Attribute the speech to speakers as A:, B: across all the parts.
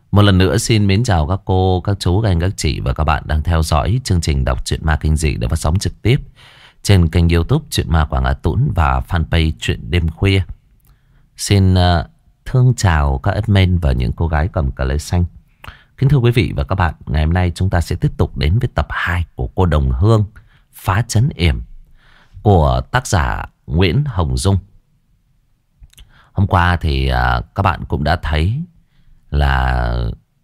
A: Một lần nữa xin mến chào các cô, các chú, các anh, các chị và các bạn đang theo dõi chương trình đọc truyện ma kinh dị được phát sóng trực tiếp trên kênh YouTube Truyện Ma Quảng Hà Tũng và fanpage Truyện Đêm Khuya. Xin thương chào các admin và những cô gái cầm cà lê xanh. Kính thưa quý vị và các bạn, ngày hôm nay chúng ta sẽ tiếp tục đến với tập 2 của cô Đồng Hương Phá Trấn Yểm của tác giả Nguyễn Hồng Dung. Hôm qua thì các bạn cũng đã thấy là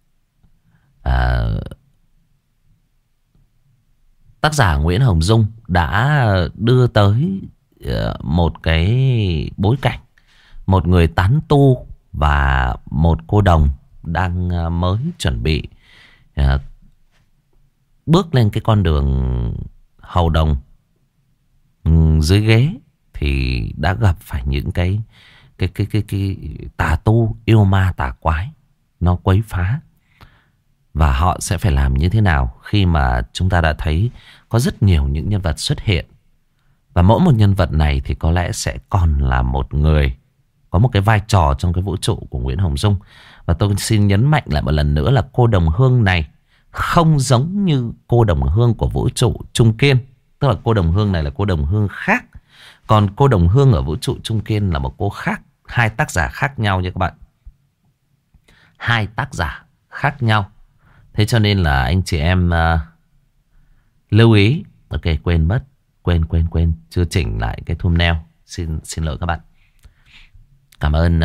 A: tác giả Nguyễn Hồng Dung đã đưa tới một cái bối cảnh, một người tán tu và một cô đồng đang mới chuẩn bị bước lên cái con đường hầu đồng. Dưới ghế thì đã gặp phải những cái tà tu yêu ma tà quái nó quấy phá. Và họ sẽ phải làm như thế nào khi mà chúng ta đã thấy có rất nhiều những nhân vật xuất hiện. Và mỗi một nhân vật này thì có lẽ sẽ còn là một người có một cái vai trò trong cái vũ trụ của Nguyễn Hồng Dung. Và tôi xin nhấn mạnh lại một lần nữa là cô Đồng Hương này không giống như cô Đồng Hương của vũ trụ Trung Kiên. Tức là cô Đồng Hương này là cô Đồng Hương khác. Còn cô Đồng Hương ở vũ trụ Trung Kiên là một cô khác. Hai tác giả khác nhau nha các bạn. Hai tác giả khác nhau. Thế cho nên là anh chị em lưu ý. Ok, quên mất. Quên. Chưa chỉnh lại cái thumbnail. Xin lỗi các bạn. Cảm ơn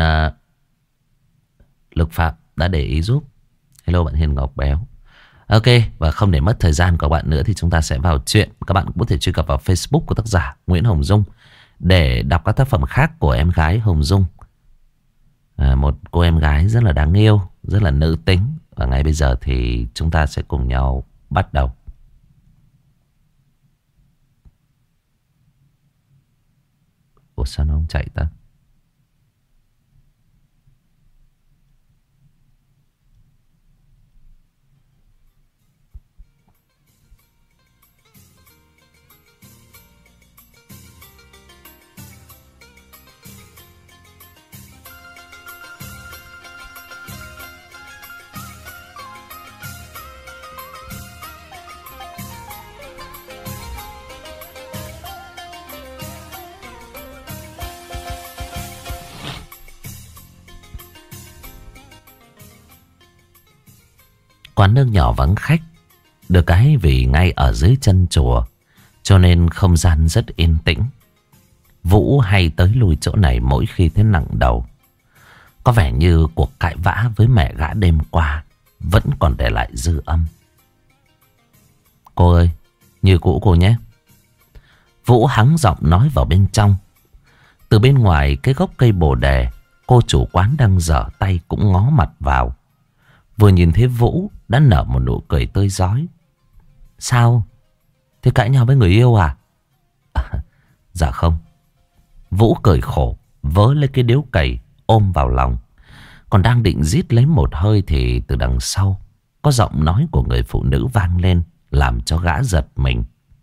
A: Lực Phạm đã để ý giúp. Hello bạn Hiền Ngọc Béo. Ok, và không để mất thời gian của các bạn nữa thì chúng ta sẽ vào chuyện. Các bạn cũng có thể truy cập vào Facebook của tác giả Nguyễn Hồng Dung để đọc các tác phẩm khác của em gái Hồng Dung. Một cô em gái rất là đáng yêu, rất là nữ tính. Và ngay bây giờ thì chúng ta sẽ cùng nhau bắt đầu. Ủa sao nó không chạy ta? Quán nước nhỏ vắng khách. Được cái vì ngay ở dưới chân chùa cho nên không gian rất yên tĩnh. Vũ hay tới lui chỗ này mỗi khi thấy nặng đầu. Có vẻ như cuộc cãi vã với mẹ gã đêm qua vẫn còn để lại dư âm. Cô ơi, như cũ cô nhé. Vũ hắng giọng nói vào bên trong. Từ bên ngoài cái gốc cây bồ đề, cô chủ quán đang giở tay cũng ngó mặt vào. Vừa nhìn thấy Vũ đã nở một nụ cười tươi rói. Sao? Thế cãi nhau với người yêu à? Dạ không. Vũ cười khổ, vớ lấy cái điếu cày ôm vào lòng. Còn đang định rít lấy một hơi thì từ đằng sau có giọng nói của người phụ nữ vang lên, làm cho gã giật mình.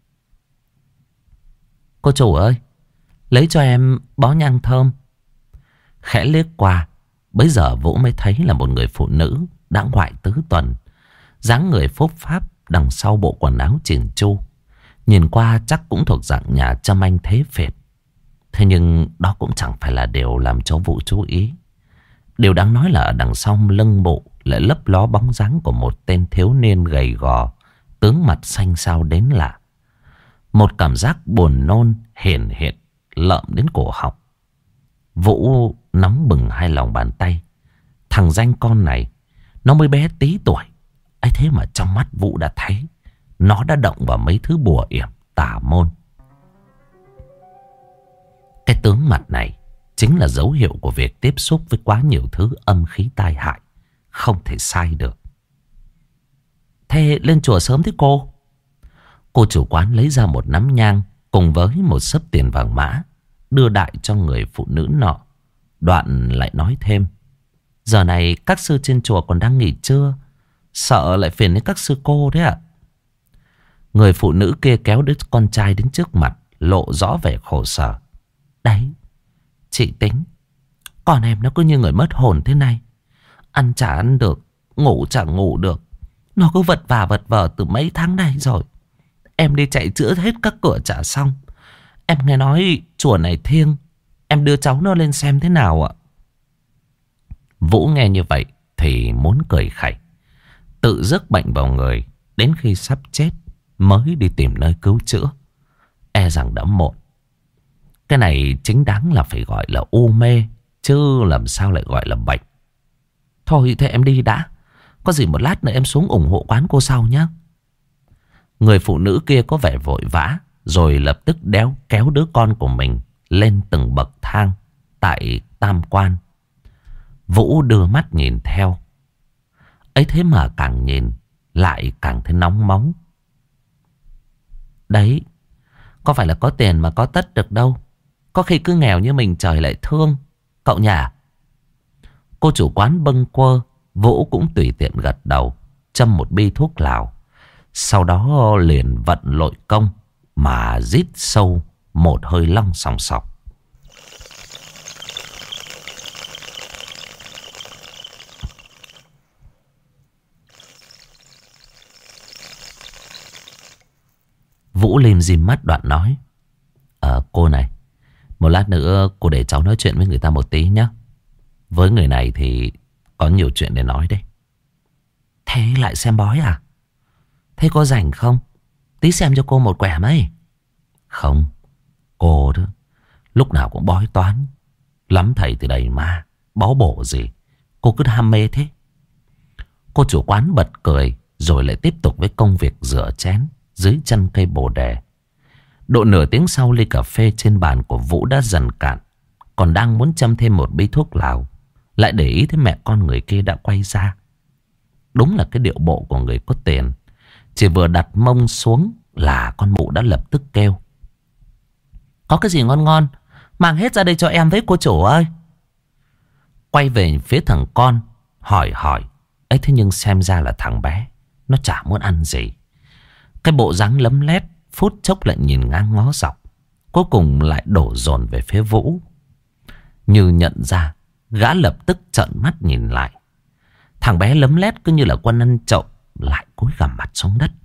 A: Cô chủ ơi, lấy cho em bó nhang thơm. Khẽ liếc qua, bấy giờ Vũ mới thấy là một người phụ nữ đã ngoại tứ tuần, dáng người phúc pháp, đằng sau bộ quần áo chỉn chu. Nhìn qua chắc cũng thuộc dạng nhà châm anh thế phệt. Thế nhưng đó cũng chẳng phải là điều làm cho Vũ chú ý. Điều đáng nói là ở đằng sau lưng bộ lại lấp ló bóng dáng của một tên thiếu niên gầy gò, tướng mặt xanh xao đến lạ. Một cảm giác buồn nôn hiển hiện lợm đến cổ họng. Vũ nóng bừng hai lòng bàn tay. Thằng danh con này, nó mới bé tí tuổi ấy, thế mà trong mắt Vũ đã thấy nó đã động vào mấy thứ bùa yểm tà môn. Cái tướng mặt này chính là dấu hiệu của việc tiếp xúc với quá nhiều thứ âm khí tai hại, không thể sai được. Thế lên chùa sớm thế cô? Cô chủ quán lấy ra một nắm nhang cùng với một xấp tiền vàng mã, đưa đại cho người phụ nữ nọ. Đoạn lại nói thêm. Giờ này các sư trên chùa còn đang nghỉ trưa, sợ lại phiền đến các sư cô đấy ạ. Người phụ nữ kia kéo đứa con trai đến trước mặt, lộ rõ vẻ khổ sở. Đấy, chị tính con em nó cứ như người mất hồn thế này, ăn chả ăn được, ngủ chẳng ngủ được. Nó cứ vật vờ từ mấy tháng nay rồi. Em đi chạy chữa hết các cửa chả xong. Em nghe nói chùa này thiêng, em đưa cháu nó lên xem thế nào ạ. Vũ nghe như vậy thì muốn cười khẩy. Tự rước bệnh vào người, đến khi sắp chết mới đi tìm nơi cứu chữa, e rằng đã muộn. Cái này chính đáng là phải gọi là u mê, chứ làm sao lại gọi là bệnh. Thôi thế em đi đã. Có gì một lát nữa em xuống ủng hộ quán cô sau nhé. Người phụ nữ kia có vẻ vội vã, rồi lập tức kéo đứa con của mình lên từng bậc thang tại tam quan. Vũ đưa mắt nhìn theo. Ấy thế mà càng nhìn lại càng thấy nóng móng. Đấy, có phải là có tiền mà có tất được đâu. Có khi cứ nghèo như mình trời lại thương cậu nhỉ. Cô chủ quán bâng quơ. Vũ cũng tùy tiện gật đầu, châm một bi thuốc lào. Sau đó liền vận lội công mà rít sâu một hơi long sòng sọc. Vũ lim dim mắt đoạn nói: cô này, một lát nữa cô để cháu nói chuyện với người ta một tí nhé. Với người này thì có nhiều chuyện để nói đấy. Thế lại xem bói à? Thế có rảnh không? Tí xem cho cô một quẻ mấy. Không, cô đó lúc nào cũng bói toán. Lắm thầy thì đầy ma, bó bổ gì. Cô cứ ham mê thế. Cô chủ quán bật cười, rồi lại tiếp tục với công việc rửa chén dưới chân cây bồ đề. Độ nửa tiếng sau, ly cà phê trên bàn của Vũ đã dần cạn. Còn đang muốn châm thêm một bí thuốc lào, lại để ý thấy mẹ con người kia đã quay ra. Đúng là cái điệu bộ của người có tiền. Chỉ vừa đặt mông xuống là con mụ đã lập tức kêu: có cái gì ngon ngon mang hết ra đây cho em với cô chủ ơi. Quay về phía thằng con hỏi ấy, thế nhưng xem ra là thằng bé nó chả muốn ăn gì. Cái bộ dáng lấm lét phút chốc lại nhìn ngang ngó dọc, cuối cùng lại đổ dồn về phía Vũ. Như nhận ra, gã lập tức trợn mắt nhìn lại. Thằng bé lấm lét cứ như là quân ăn trộm, lại cúi gằm mặt xuống đất.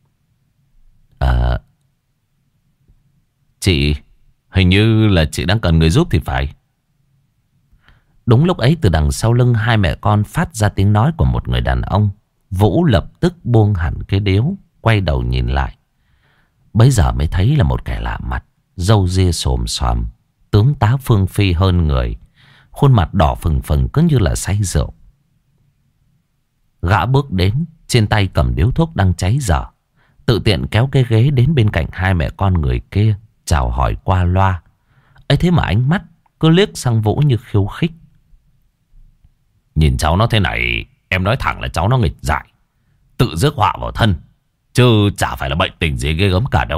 A: Chị, hình như là chị đang cần người giúp thì phải. Đúng lúc ấy, từ đằng sau lưng hai mẹ con phát ra tiếng nói của một người đàn ông. Vũ lập tức buông hẳn cái điếu, quay đầu nhìn lại. Bấy giờ mới thấy là một kẻ lạ mặt, râu ria xồm xoàm, tướng tá phương phi hơn người, khuôn mặt đỏ phừng phừng cứ như là say rượu. Gã bước đến, trên tay cầm điếu thuốc đang cháy dở, tự tiện kéo cái ghế đến bên cạnh hai mẹ con người kia, chào hỏi qua loa. Ấy thế mà ánh mắt cứ liếc sang Vũ như khiêu khích. Nhìn cháu nó thế này, em nói thẳng là cháu nó nghịch dại, tự rước họa vào thân, chứ chả phải là bệnh tình gì ghê gớm cả đâu.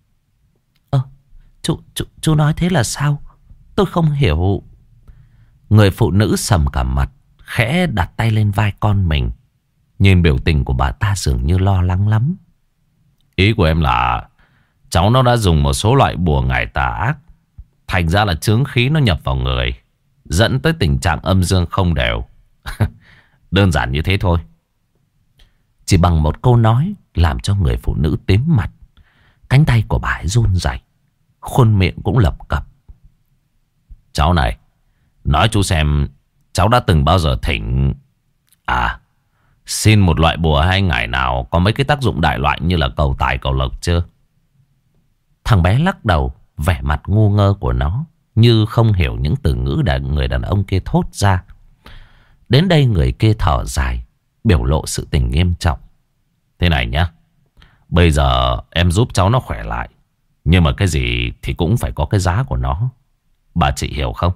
A: Chú nói thế là sao? Tôi không hiểu. Người phụ nữ sầm cả mặt, khẽ đặt tay lên vai con mình. Nhìn biểu tình của bà ta dường như lo lắng lắm. Ý của em là cháu nó đã dùng một số loại bùa ngải tà ác, thành ra là chướng khí nó nhập vào người, dẫn tới tình trạng âm dương không đều. Đơn giản như thế thôi. Chỉ bằng một câu nói làm cho người phụ nữ tím mặt. Cánh tay của bà ấy run rẩy, khuôn miệng cũng lập cập. Cháu này, nói chú xem, cháu đã từng bao giờ thỉnh xin một loại bùa hay ngải nào có mấy cái tác dụng đại loại như là cầu tài cầu lộc chưa? Thằng bé lắc đầu, vẻ mặt ngu ngơ của nó như không hiểu những từ ngữ người đàn ông kia thốt ra. Đến đây người kia thở dài, biểu lộ sự tình nghiêm trọng. Thế này nhá, bây giờ em giúp cháu nó khỏe lại, nhưng mà cái gì thì cũng phải có cái giá của nó. Bà chị hiểu không?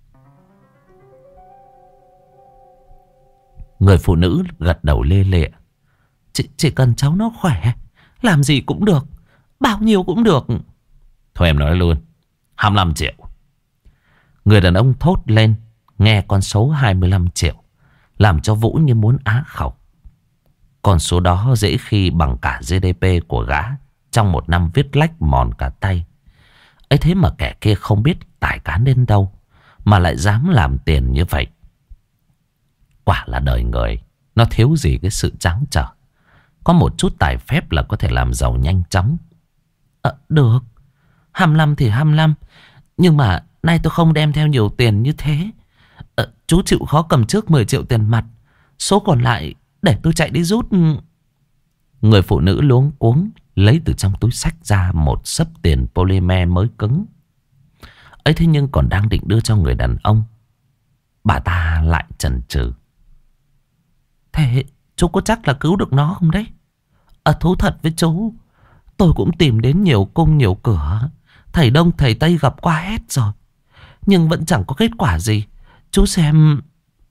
A: Người phụ nữ gật đầu lê lệ. Chỉ cần cháu nó khỏe, làm gì cũng được, bao nhiêu cũng được. Thôi em nói luôn, 25 triệu. Người đàn ông thốt lên, nghe con số 25 triệu làm cho Vũ như muốn á khẩu. Con số đó dễ khi bằng cả GDP của gã trong một năm viết lách mòn cả tay. Ấy thế mà kẻ kia không biết tài cán đến đâu mà lại dám làm tiền như vậy. Quả là đời người Nó thiếu gì cái sự tráo trở. Có một chút tài phép là có thể làm giàu nhanh chóng. Được, 25 thì 25. Nhưng mà nay tôi không đem theo nhiều tiền như thế. Chú chịu khó cầm trước 10 triệu tiền mặt, số còn lại để tôi chạy đi rút. Người phụ nữ luống cuống lấy từ trong túi xách ra một xấp tiền polymer mới cứng. Ấy thế nhưng còn đang định đưa cho người đàn ông, bà ta lại chần chừ. Thế chú có chắc là cứu được nó không đấy? Thú thật với chú, tôi cũng tìm đến nhiều cung nhiều cửa, thầy Đông thầy Tây gặp qua hết rồi, nhưng vẫn chẳng có kết quả gì. Chú xem.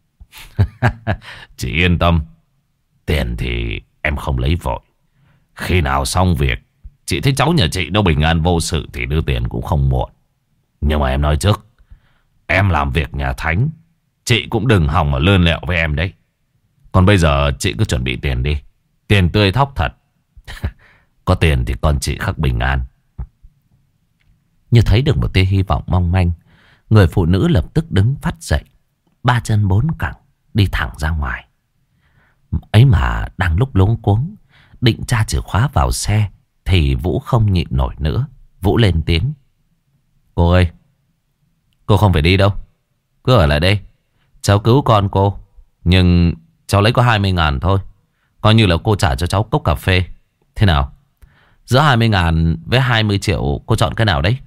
B: Chị yên tâm, tiền thì em không lấy vội. Khi nào xong việc, chị thấy cháu nhà chị nó bình an vô sự thì đưa tiền cũng không muộn. Nhưng mà em nói trước, em làm việc nhà thánh, chị cũng đừng hòng mà lươn lẹo với em đấy. Còn bây giờ chị cứ chuẩn bị tiền đi. Tiền tươi thóc thật. Có tiền thì con chị khắc bình an.
A: Như thấy được một tia hy vọng mong manh, người phụ nữ lập tức đứng phắt dậy, ba chân bốn cẳng đi thẳng ra ngoài. Ấy mà đang lúc luống cuống định tra chìa khóa vào xe thì Vũ không nhịn nổi nữa. Vũ lên tiếng. Cô ơi, cô không phải đi đâu, cứ ở lại đây. Cháu cứu con cô, nhưng cháu lấy có 20.000 thôi. Coi như là cô trả cho cháu cốc cà phê. Thế nào? Giữa 20.000 với 20 triệu cô chọn cái nào đấy?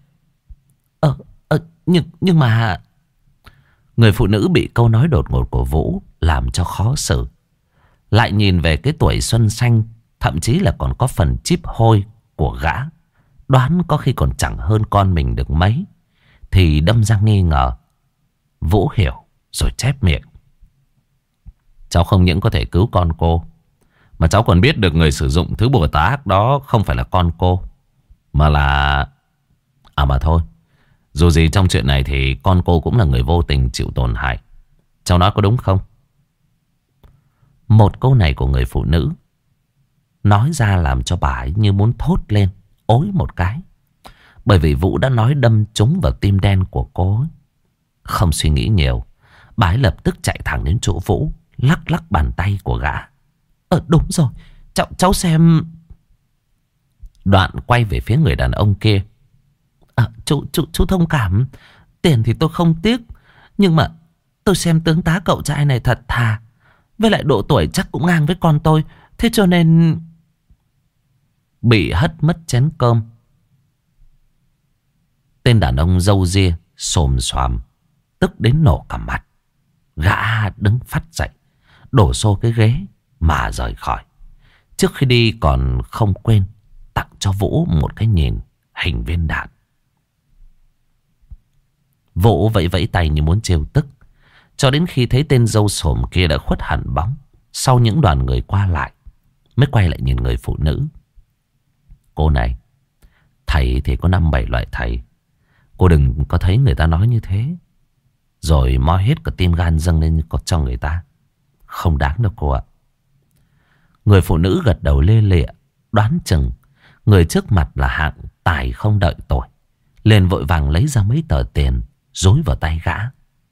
A: Nhưng mà... Người phụ nữ bị câu nói đột ngột của Vũ làm cho khó xử. Lại nhìn về cái tuổi xuân xanh, thậm chí là còn có phần chíp hôi của gã, đoán có khi còn chẳng hơn con mình được mấy, thì đâm ra nghi ngờ. Vũ hiểu rồi chép miệng. Cháu không những có thể cứu con cô, mà cháu còn biết được người sử dụng thứ bùa tà ác đó không phải là con cô, mà là... mà thôi, dù gì trong chuyện này thì con cô cũng là người vô tình chịu tổn hại. Cháu nói có đúng không? Một câu này của người phụ nữ nói ra làm cho bà ấy như muốn thốt lên, ối một cái. Bởi vì Vũ đã nói đâm trúng vào tim đen của cô ấy. Không suy nghĩ nhiều, bà ấy lập tức chạy thẳng đến chỗ Vũ, lắc lắc bàn tay của gã. Đúng rồi, cháu xem. Đoạn quay về phía người đàn ông kia. Chú thông cảm, tiền thì tôi không tiếc, nhưng mà tôi xem tướng tá cậu trai này thật thà, với lại độ tuổi chắc cũng ngang với con tôi, thế cho nên... Bị hất mất chén cơm, tên đàn ông râu ria xồm xoàm, tức đến nổ cả mặt. Gã đứng phắt dậy, đổ xô cái ghế mà rời khỏi. Trước khi đi còn không quên tặng cho Vũ một cái nhìn hình viên đạn. Vũ vẫy vẫy tay như muốn trêu tức, cho đến khi thấy tên râu xồm kia đã khuất hẳn bóng sau những đoàn người qua lại, mới quay lại nhìn người phụ nữ. Cô này, thầy thì có 5-7 loại thầy, cô đừng có thấy người ta nói như thế rồi moi hết cả tim gan dâng lên cho người ta. Không đáng đâu cô ạ. Người phụ nữ gật đầu lê lịa, đoán chừng người trước mặt là hạng tài không đợi tội, liền vội vàng lấy ra mấy tờ tiền dối vào tay gã.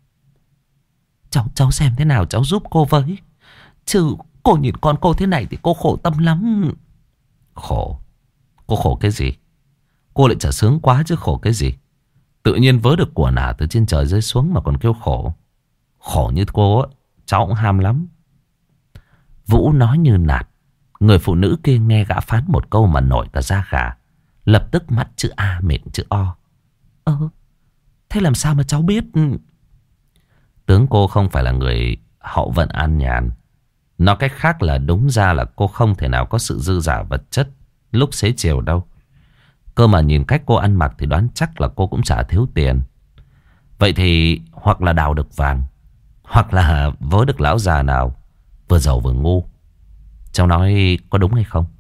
A: Cháu xem thế nào cháu giúp cô với, chứ cô nhìn con cô thế này thì cô khổ tâm lắm. Khổ? Cô khổ cái gì? Cô lại chả sướng quá chứ khổ cái gì? Tự nhiên vớ được của nả từ trên trời rơi xuống mà còn kêu khổ. Khổ như cô á, cháu cũng ham lắm. Vũ nói như nạt. Người phụ nữ kia nghe gã phán một câu mà nổi cả da gà, lập tức mắt chữ A miệng chữ O. Thế làm sao mà cháu biết? Tướng cô không phải là người hậu vận an nhàn. Nói cách khác là đúng ra là cô không thể nào có sự dư giả vật chất lúc xế chiều đâu. Cơ mà nhìn cách cô ăn mặc thì đoán chắc là cô cũng chả thiếu tiền. Vậy thì hoặc là đào được vàng, hoặc là vớ được lão già nào vừa giàu vừa ngu. Cháu nói có đúng hay không?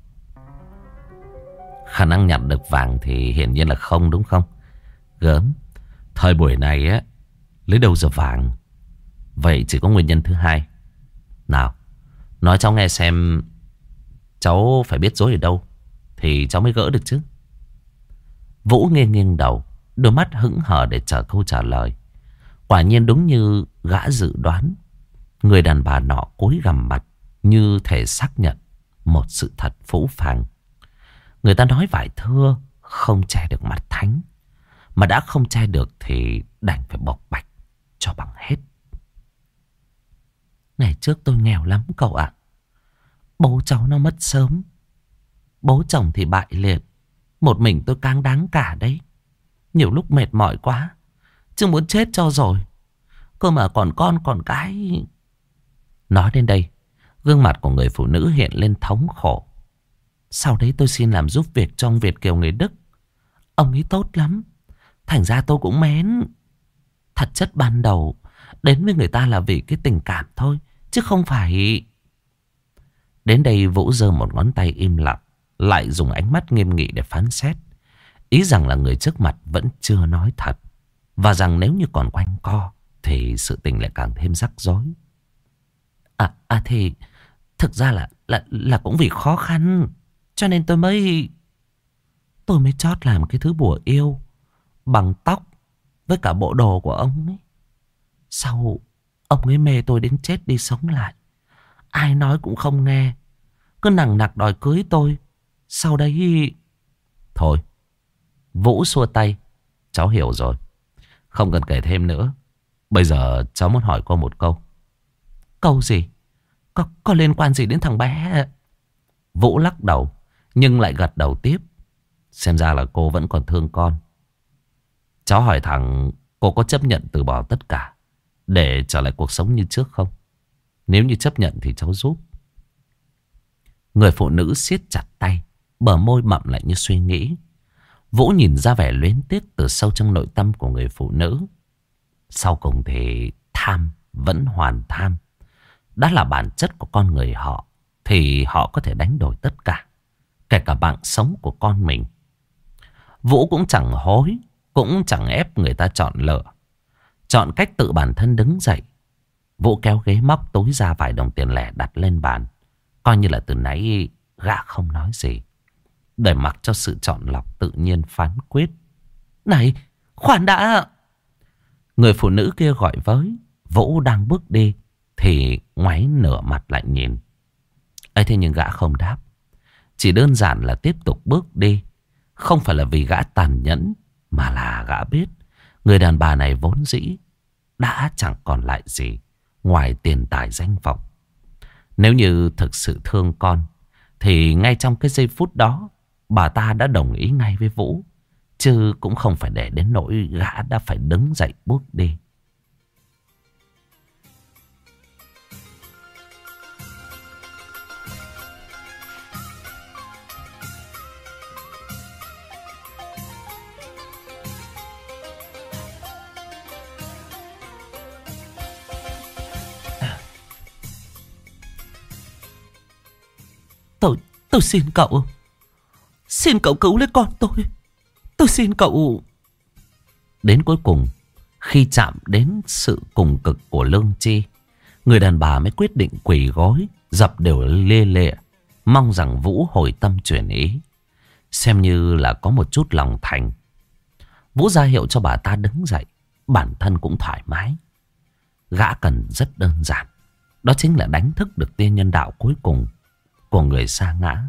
A: Khả năng nhặt được vàng thì hiển nhiên là không, đúng không? Gớm, thời buổi này á, lấy đâu ra vàng? Vậy chỉ có nguyên nhân thứ hai. Nào, nói cháu nghe xem, cháu phải biết dối ở đâu thì cháu mới gỡ được chứ. Vũ nghiêng nghiêng đầu, đôi mắt hững hờ để chờ câu trả lời. Quả nhiên đúng như gã dự đoán, người đàn bà nọ cúi gằm mặt, như thể xác nhận một sự thật phũ phàng. Người ta nói vải thưa không che được mặt thánh, mà đã không che được thì đành phải bộc bạch cho bằng hết. Ngày trước tôi nghèo lắm cậu ạ. Bố cháu nó mất sớm, bố chồng thì bại liệt, một mình tôi càng đáng cả đấy. Nhiều lúc mệt mỏi quá, chứ muốn chết cho rồi. Cơ mà còn con còn cái. Nói đến đây, gương mặt của người phụ nữ hiện lên thống khổ. Sau đấy tôi xin làm giúp việc cho ông Việt kiều người Đức. Ông ấy tốt lắm, thành ra tôi cũng mến. Thật chất ban đầu đến với người ta là vì cái tình cảm thôi, chứ không phải. Đến đây Vũ giơ một ngón tay im lặng, lại dùng ánh mắt nghiêm nghị để phán xét. Ý rằng là người trước mặt vẫn chưa nói thật, và rằng nếu như còn quanh co thì sự tình lại càng thêm rắc rối. Thì thực ra là cũng vì khó khăn, cho nên tôi mới chót làm cái thứ bùa yêu bằng tóc với cả bộ đồ của ông ấy. Sau ông ấy mê tôi đến chết đi sống lại, ai nói cũng không nghe, cứ nằng nặc đòi cưới tôi. Sau đấy... Thôi, Vũ xua tay. Cháu hiểu rồi, không cần kể thêm nữa. Bây giờ cháu muốn hỏi cô một câu. Câu gì? Có liên quan gì đến thằng bé? Vũ lắc đầu, nhưng lại gật đầu tiếp. Xem ra là cô vẫn còn thương con. Cháu hỏi thẳng, cô có chấp nhận từ bỏ tất cả để trở lại cuộc sống như trước không? Nếu như chấp nhận thì cháu giúp. Người phụ nữ siết chặt tay, bờ môi mậm lại như suy nghĩ. Vũ nhìn ra vẻ luyến tiếc từ sâu trong nội tâm của người phụ nữ. Sau cùng thì tham vẫn hoàn tham. Đã là bản chất của con người họ, thì họ có thể đánh đổi tất cả, kể cả mạng sống của con mình. Vũ cũng chẳng hối, cũng chẳng ép người ta chọn lựa, chọn cách tự bản thân đứng dậy. Vũ kéo ghế móc túi ra vài đồng tiền lẻ đặt lên bàn, coi như là từ nãy gã không nói gì, để mặc cho sự chọn lọc tự nhiên phán quyết. Này, khoan đã! Người phụ nữ kia gọi với. Vũ đang bước đi thì ngoáy nửa mặt lại nhìn. ấy thế nhưng gã không đáp, chỉ đơn giản là tiếp tục bước đi. Không phải là vì gã tàn nhẫn, mà là gã biết người đàn bà này vốn dĩ đã chẳng còn lại gì ngoài tiền tài danh vọng. Nếu như thực sự thương con thì ngay trong cái giây phút đó bà ta đã đồng ý ngay với Vũ, chứ cũng không phải để đến nỗi gã đã phải đứng dậy bước đi. Tôi xin cậu. Xin cậu cứu lấy con tôi. Tôi xin cậu. Đến cuối cùng, khi chạm đến sự cùng cực của lương tri, người đàn bà mới quyết định quỳ gối, dập đều lê lệ, mong rằng Vũ hồi tâm chuyển ý, xem như là có một chút lòng thành. Vũ ra hiệu cho bà ta đứng dậy, bản thân cũng thoải mái. Gã cần rất đơn giản, đó chính là đánh thức được tia nhân đạo cuối cùng của người sa ngã.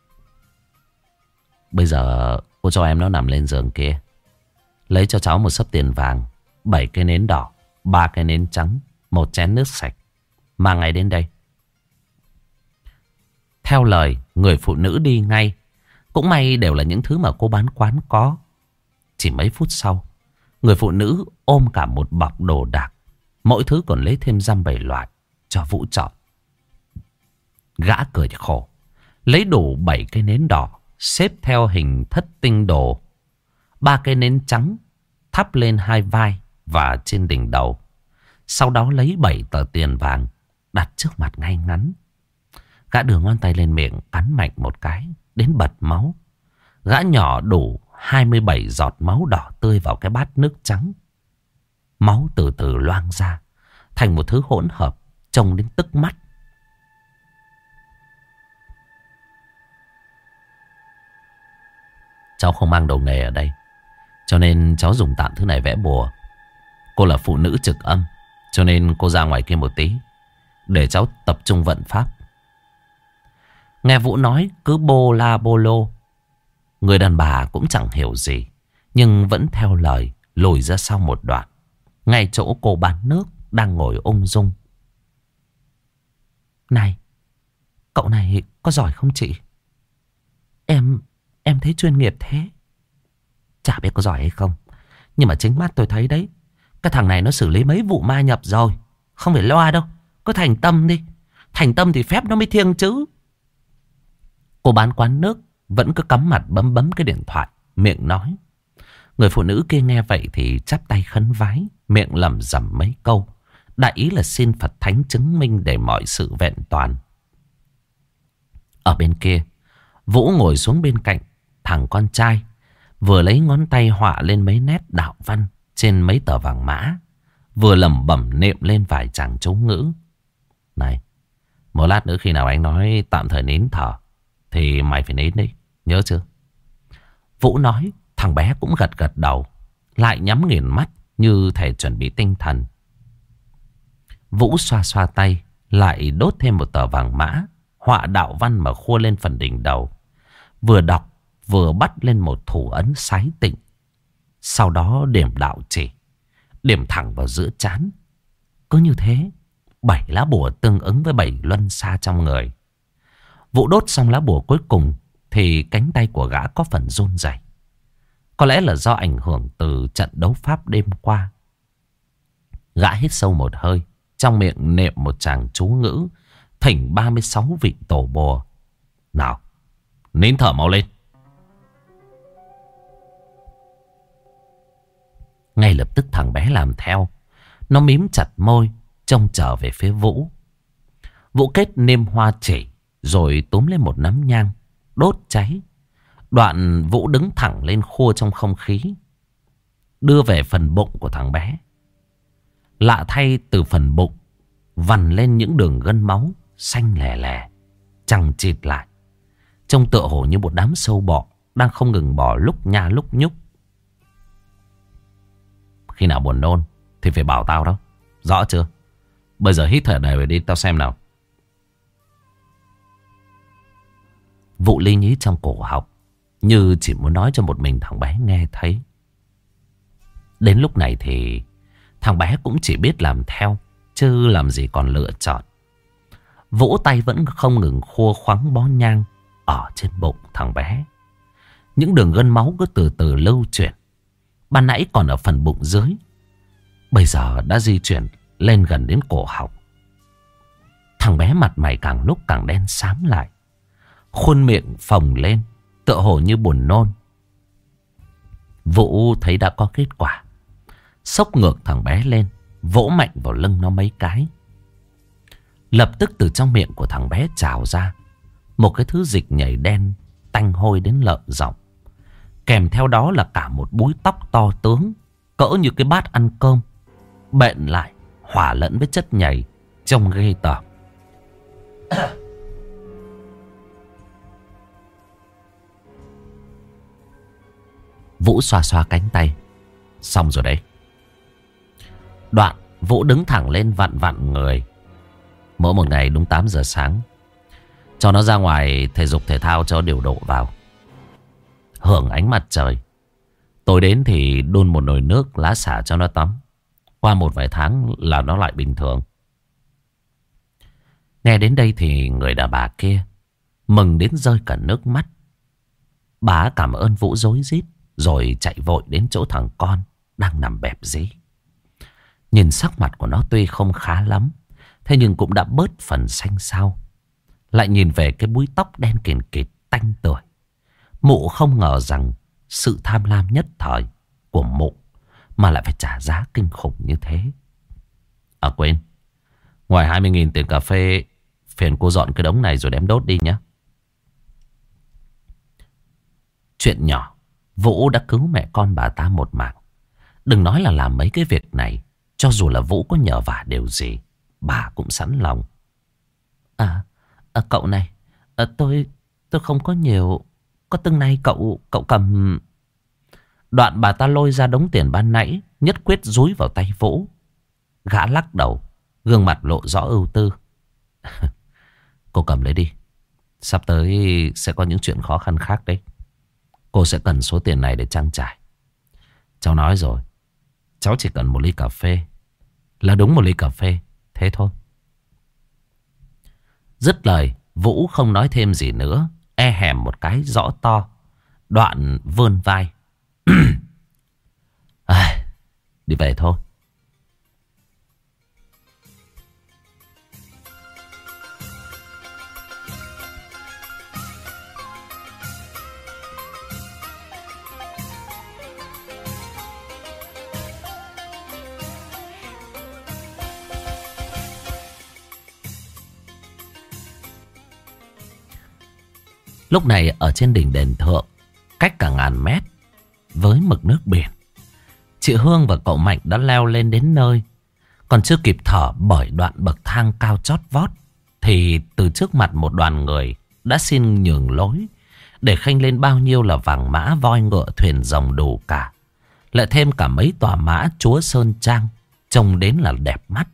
A: Bây giờ cô cho em nó nằm lên giường kia, lấy cho cháu một xấp tiền vàng, 7 cái nến đỏ, 3 cái nến trắng, 1 chén nước sạch, mang ngay đến đây. Theo lời, người phụ nữ đi ngay. Cũng may đều là những thứ mà cô bán quán có. Chỉ mấy phút sau, người phụ nữ ôm cả một bọc đồ đạc, mỗi thứ còn lấy thêm dăm 7 loại cho Vũ chọn. Gã cười khổ, lấy đủ 7 cái nến đỏ, xếp theo hình thất tinh đồ, 3 cái nến trắng thắp lên 2 vai và trên đỉnh đầu. Sau đó lấy 7 tờ tiền vàng đặt trước mặt ngay ngắn. Gã đưa ngón tay lên miệng cắn mạnh một cái, đến bật máu. Gã nhỏ đủ 27 giọt máu đỏ tươi vào cái bát nước trắng. Máu từ từ loang ra thành một thứ hỗn hợp trông đến tức mắt. Cháu không mang đồ nghề ở đây, cho nên cháu dùng tạm thứ này vẽ bùa. Cô là phụ nữ trực âm, cho nên cô ra ngoài kia một tí để cháu tập trung vận pháp. Nghe Vũ nói cứ bô la bô lô. Người đàn bà cũng chẳng hiểu gì, nhưng vẫn theo lời lùi ra sau một đoạn, ngay chỗ cô bán nước đang ngồi ung dung. Này, cậu này có giỏi không chị? Em thấy chuyên nghiệp thế. Chả biết có giỏi hay không, nhưng mà chính mắt tôi thấy đấy, cái thằng này nó xử lý mấy vụ ma nhập rồi. Không phải loa đâu, có thành tâm đi. Thành tâm thì phép nó mới thiêng chứ. Cô bán quán nước vẫn cứ cắm mặt bấm bấm cái điện thoại, miệng nói. Người phụ nữ kia nghe vậy thì chắp tay khấn vái, miệng lẩm rẩm mấy câu, đại ý là xin Phật Thánh chứng minh để mọi sự vẹn toàn. Ở bên kia, Vũ ngồi xuống bên cạnh thằng con trai, vừa lấy ngón tay họa lên mấy nét đạo văn trên mấy tờ vàng mã, vừa lẩm bẩm niệm lên vài tràng chú ngữ. Này, một lát nữa khi nào anh nói tạm thời nín thở thì mày phải nín đi, nhớ chưa? Vũ nói. Thằng bé cũng gật gật đầu, lại nhắm nghiền mắt như thể chuẩn bị tinh thần. Vũ xoa xoa tay, lại đốt thêm một tờ vàng mã, họa đạo văn mà khua lên phần đỉnh đầu. Vừa đọc vừa bắt lên một thủ ấn sái tịnh. Sau đó điểm đạo chỉ, điểm thẳng vào giữa trán. Cứ như thế, 7 lá bùa tương ứng với 7 luân xa trong người. Vũ đốt xong lá bùa cuối cùng thì cánh tay của gã có phần run rẩy. Có lẽ là do ảnh hưởng từ trận đấu pháp đêm qua. Gã hít sâu một hơi, trong miệng niệm một tràng chú ngữ, thỉnh 36 vị tổ bùa. Nào, nín thở mau lên. Ngay lập tức thằng bé làm theo. Nó mím chặt môi, trông chờ về phía Vũ. Vũ kết nêm hoa chỉ, rồi túm lên một nắm nhang, đốt cháy. Đoạn Vũ đứng thẳng lên khua trong không khí, đưa về phần bụng của thằng bé. Lạ thay, từ phần bụng vằn lên những đường gân máu xanh lè lè, chằng chịt lại, trông tựa hồ như một đám sâu bọ đang không ngừng bò lúc nha lúc nhúc. Khi nào buồn nôn thì phải bảo tao đó, rõ chưa? Bây giờ hít thở này đi tao xem nào. Vụ ly nhí trong cổ họng, như chỉ muốn nói cho một mình thằng bé nghe thấy. Đến lúc này thì thằng bé cũng chỉ biết làm theo, chứ làm gì còn lựa chọn. Vỗ tay vẫn không ngừng khua khoắng bó nhang ở trên bụng thằng bé. Những đường gân máu cứ từ từ lưu chuyển. Ban nãy còn ở phần bụng dưới, bây giờ đã di chuyển lên gần đến cổ họng. Thằng bé mặt mày càng lúc càng đen xám lại, khuôn miệng phồng lên, tựa hồ như buồn nôn. Vũ thấy đã có kết quả, xốc ngược thằng bé lên, vỗ mạnh vào lưng nó mấy cái. Lập tức từ trong miệng của thằng bé trào ra một cái thứ dịch nhảy đen tanh hôi đến lợm giọng. Kèm theo đó là cả một búi tóc to tướng, cỡ như cái bát ăn cơm, bện lại hòa lẫn với chất nhầy, trông ghê tởm. Vũ xoa xoa cánh tay. Xong rồi đấy. Đoạn Vũ đứng thẳng lên vặn vặn người. Mỗi một ngày đúng 8 giờ sáng cho nó ra ngoài thể dục thể thao cho điều độ vào, hưởng ánh mặt trời. Tối đến thì đun một nồi nước lá xả cho nó tắm. Qua một vài tháng là nó lại bình thường. Nghe đến đây thì người đàn bà kia mừng đến rơi cả nước mắt. Bà cảm ơn Vũ rối rít, rồi chạy vội đến chỗ thằng con đang nằm bẹp dí. Nhìn sắc mặt của nó tuy không khá lắm, thế nhưng cũng đã bớt phần xanh xao. Lại nhìn về cái búi tóc đen kìn kịt tanh tưởi, mụ không ngờ rằng sự tham lam nhất thời của mụ mà lại phải trả giá kinh khủng như thế. À quên, ngoài 20.000 tiền cà phê, phiền cô dọn cái đống này rồi đem đốt đi nhé. Chuyện nhỏ, Vũ đã cứu mẹ con bà ta một mạng. Đừng nói là làm mấy cái việc này, cho dù là Vũ có nhờ vả điều gì, bà cũng sẵn lòng. Cậu này, tôi không có nhiều, có từng này cậu cầm. Đoạn bà ta lôi ra đống tiền ban nãy, nhất quyết dúi vào tay Vũ. Gã lắc đầu, gương mặt lộ rõ ưu tư. Cô cầm lấy đi, Sắp tới sẽ có những chuyện khó khăn khác đấy. Cô sẽ cần số tiền này để trang trải. Cháu nói rồi, cháu chỉ cần một ly cà phê. Là đúng một ly cà phê. Thế thôi. Dứt lời, Vũ không nói thêm gì nữa. E hèm một cái rõ to. Đoạn vươn vai. Đi về thôi. Lúc này ở trên đỉnh đền thượng, cách cả ngàn mét với mực nước biển, chị Hương và cậu Mạnh đã leo lên đến nơi. Còn chưa kịp thở bởi đoạn bậc thang cao chót vót, thì từ trước mặt một đoàn người đã xin nhường lối, để khênh lên bao nhiêu là vàng mã, voi ngựa, thuyền rồng đủ cả. Lại thêm cả mấy tòa mã chúa Sơn Trang, trông đến là đẹp mắt.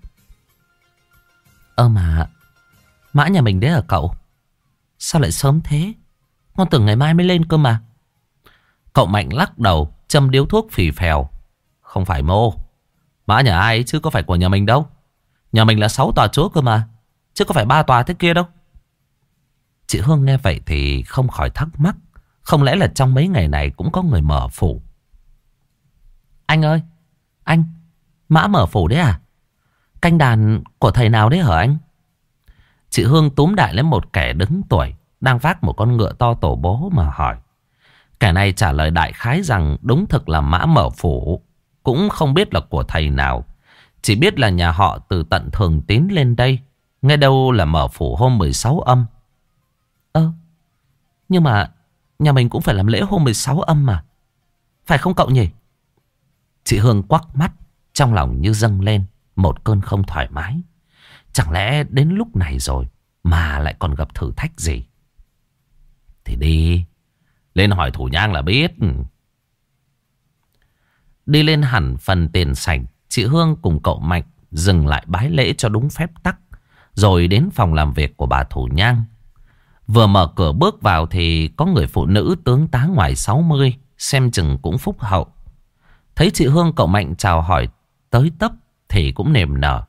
A: Mà mã nhà mình đấy hả cậu? Sao lại sớm thế? Con tưởng ngày mai mới lên cơ mà. Cậu Mạnh lắc đầu, châm điếu thuốc phì phèo. Không phải mô. Mã nhà ai chứ có phải của nhà mình đâu. Nhà mình là 6 tòa chúa cơ mà, chứ có phải 3 tòa thế kia đâu. Chị Hương nghe vậy thì không khỏi thắc mắc. Không lẽ là trong mấy ngày này cũng có người mở phủ? Anh ơi, anh, mã mở phủ đấy à? Canh đàn của thầy nào đấy hả anh? Chị Hương túm đại lấy một kẻ đứng tuổi đang vác một con ngựa to tổ bố mà hỏi. Kẻ này trả lời đại khái rằng đúng thực là mã mở phủ, cũng không biết là của thầy nào. Chỉ biết là nhà họ từ tận Thường Tín lên đây, nghe đâu là mở phủ hôm 16 âm. Nhưng mà nhà mình cũng phải làm lễ hôm 16 âm mà, phải không cậu nhỉ? Chị Hương quắc mắt, trong lòng như dâng lên một cơn không thoải mái. Chẳng lẽ đến lúc này rồi mà lại còn gặp thử thách gì? Thì đi lên hỏi thủ nhang là biết. Đi lên hẳn phần tiền sảnh, chị Hương cùng cậu Mạnh dừng lại bái lễ cho đúng phép tắc, rồi đến phòng làm việc của bà thủ nhang. Vừa mở cửa bước vào thì có người phụ nữ tướng tá ngoài 60, xem chừng cũng phúc hậu. Thấy chị Hương, cậu Mạnh chào hỏi tới tấp thì cũng niềm nở.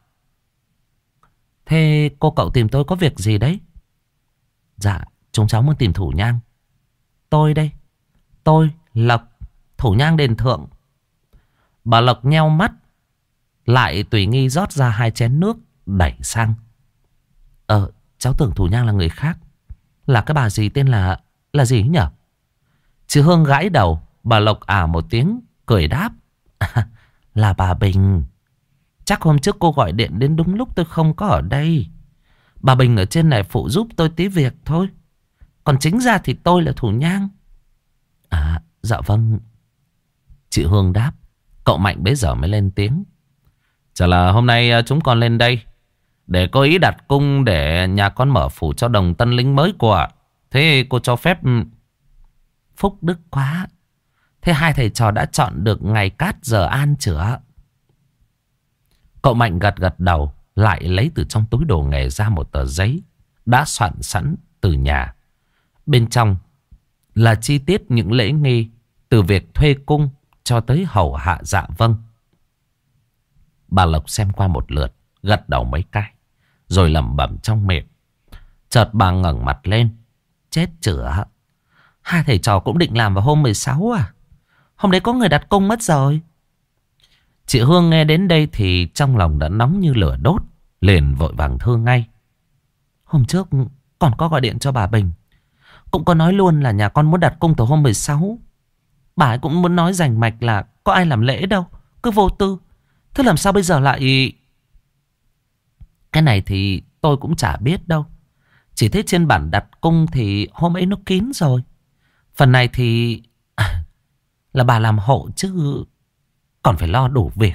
A: Thế cô cậu tìm tôi có việc gì đấy? Dạ, chúng cháu muốn tìm thủ nhang. Tôi đây, tôi Lộc, thủ nhang đền thượng. Bà Lộc nheo mắt, lại tùy nghi rót ra 2 chén nước đẩy sang. Cháu tưởng thủ nhang là người khác. Là cái bà gì tên là gì nhỉ? Chị Hương gãi đầu. Bà Lộc một tiếng cười đáp. Là bà Bình. Chắc hôm trước cô gọi điện đến đúng lúc tôi không có ở đây. Bà Bình ở trên này phụ giúp tôi tí việc thôi. Còn chính ra thì tôi là thủ nhang. Dạ vâng. Chị Hương đáp. Cậu Mạnh bấy giờ mới lên tiếng. Chả là hôm nay chúng con lên đây để có ý đặt cung để nhà con mở phủ cho đồng tân lính mới của ạ. Thế cô cho phép? Phúc đức quá. Thế hai thầy trò đã chọn được ngày cát giờ an chưa? Cậu Mạnh gật gật đầu, lại lấy từ trong túi đồ nghề ra một tờ giấy đã soạn sẵn từ nhà. Bên trong là chi tiết những lễ nghi, từ việc thuê cung cho tới hầu hạ dạ vâng. Bà Lộc xem qua một lượt, gật đầu mấy cái, rồi lẩm bẩm trong miệng. Chợt bà ngẩng mặt lên. Chết chửa, hai thầy trò cũng định làm vào hôm 16 à? Hôm đấy có người đặt cung mất rồi. Chị Hương nghe đến đây thì trong lòng đã nóng như lửa đốt, liền vội vàng thưa ngay. Hôm trước còn có gọi điện cho bà Bình, cũng có nói luôn là nhà con muốn đặt cung từ hôm 16. Bà ấy cũng muốn nói rành mạch là có ai làm lễ đâu, cứ vô tư. Thế làm sao bây giờ lại... Cái này thì tôi cũng chả biết đâu. Chỉ thấy trên bản đặt cung thì hôm ấy nó kín rồi. Phần này thì là bà làm hộ chứ còn phải lo đủ việc.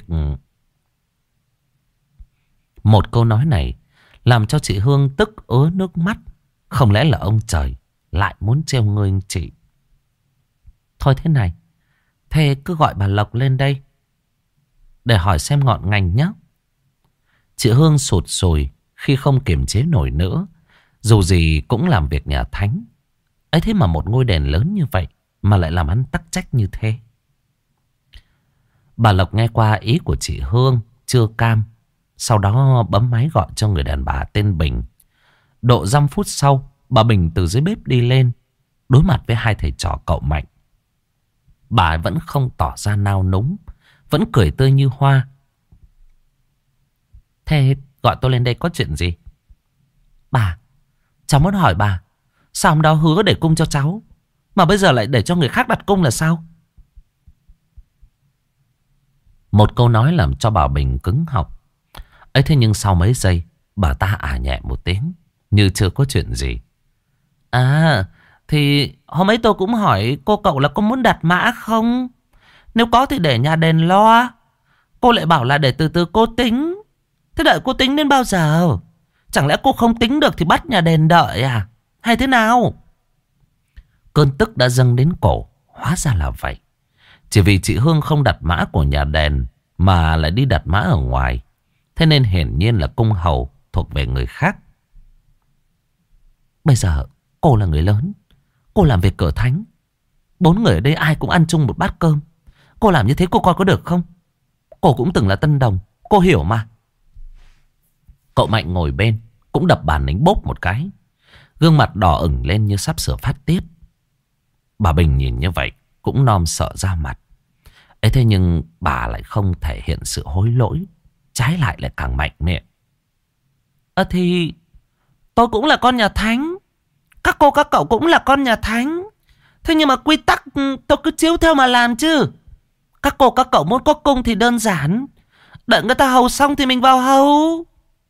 A: Một câu nói này làm cho chị Hương tức ứa nước mắt. Không lẽ là ông trời lại muốn trêu ngươi chị? Thôi thế này, thế cứ gọi bà Lộc lên đây để hỏi xem ngọn ngành nhé. Chị Hương sụt sùi khi không kiềm chế nổi nữa. Dù gì cũng làm việc nhà thánh. Ấy thế mà một ngôi đền lớn như vậy mà lại làm ăn tắc trách như thế. Bà Lộc nghe qua ý của chị Hương, chưa cam. Sau đó bấm máy gọi cho người đàn bà tên Bình. Độ 5 phút sau, bà Bình từ dưới bếp đi lên, đối mặt với hai thầy trò cậu Mạnh. Bà vẫn không tỏ ra nao núng, vẫn cười tươi như hoa. Thế gọi tôi lên đây có chuyện gì? Bà, cháu muốn hỏi bà, sao hôm đó hứa để cung cho cháu, mà bây giờ lại để cho người khác đặt cung là sao? Một câu nói làm cho bà Bình cứng họng. Ấy thế nhưng sau mấy giây, bà ta nhẹ một tiếng, như chưa có chuyện gì. À, thì hôm ấy tôi cũng hỏi cô cậu là có muốn đặt mã không? Nếu có thì để nhà đền lo. Cô lại bảo là để từ từ cô tính. Thế đợi cô tính đến bao giờ? Chẳng lẽ cô không tính được thì bắt nhà đền đợi à? Hay thế nào? Cơn tức đã dâng đến cổ. Hóa ra là vậy. Chỉ vì chị Hương không đặt mã của nhà đền mà lại đi đặt mã ở ngoài. Thế nên hiển nhiên là cung hầu thuộc về người khác. Bây giờ cô là người lớn, cô làm việc cửa thánh. 4 người ở đây ai cũng ăn chung một bát cơm. Cô làm như thế cô coi có được không? Cô cũng từng là tân đồng, cô hiểu mà. Cậu Mạnh ngồi bên cũng đập bàn đánh bốp một cái, gương mặt đỏ ửng lên như sắp sửa phát tiết. Bà Bình nhìn như vậy cũng nom sợ ra mặt. Ấy thế nhưng bà lại không thể hiện sự hối lỗi, trái lại lại càng mạnh miệng. Thì tôi cũng là con nhà thánh, các cô các cậu cũng là con nhà thánh. Thế nhưng mà quy tắc tôi cứ chiếu theo mà làm chứ. Các cô các cậu muốn có cung thì đơn giản, đợi người ta hầu xong thì mình vào hầu.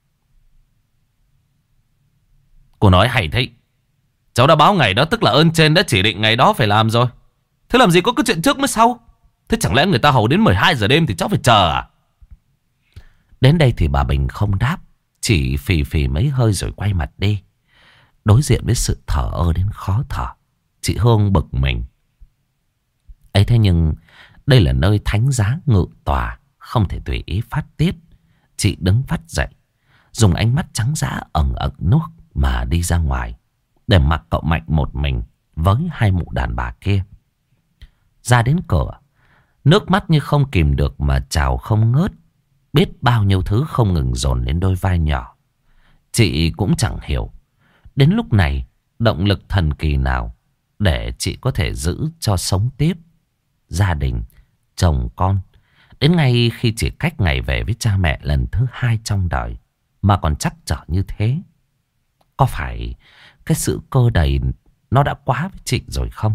B: Cô nói hay thế. Cháu đã báo ngày đó, tức là ơn trên đã chỉ định ngày đó phải làm rồi. Thế làm gì có cái chuyện trước mới sau? Thế chẳng lẽ người ta hầu đến 12 giờ đêm thì cháu phải chờ à?
A: Đến đây thì bà Bình không đáp, chỉ phì phì mấy hơi rồi quay mặt đi. Đối diện với sự thờ ơ đến khó thở, chị Hương bực mình. Ấy thế nhưng đây là nơi thánh giá ngự tòa, không thể tùy ý phát tiết. Chị đứng phắt dậy, dùng ánh mắt trắng dã ẩn ẩn nước mà đi ra ngoài, để mặc cậu Mạnh một mình với hai mụ đàn bà kia. Ra đến cửa, nước mắt như không kìm được mà trào không ngớt. Biết bao nhiêu thứ không ngừng dồn lên đôi vai nhỏ. Chị cũng chẳng hiểu đến lúc này động lực thần kỳ nào để chị có thể giữ cho sống tiếp gia đình, chồng con. Đến ngay khi chỉ cách ngày về với cha mẹ lần thứ 2 trong đời mà còn trắc trở như thế. Có phải cái sự cơ đầy nó đã quá với chị rồi không?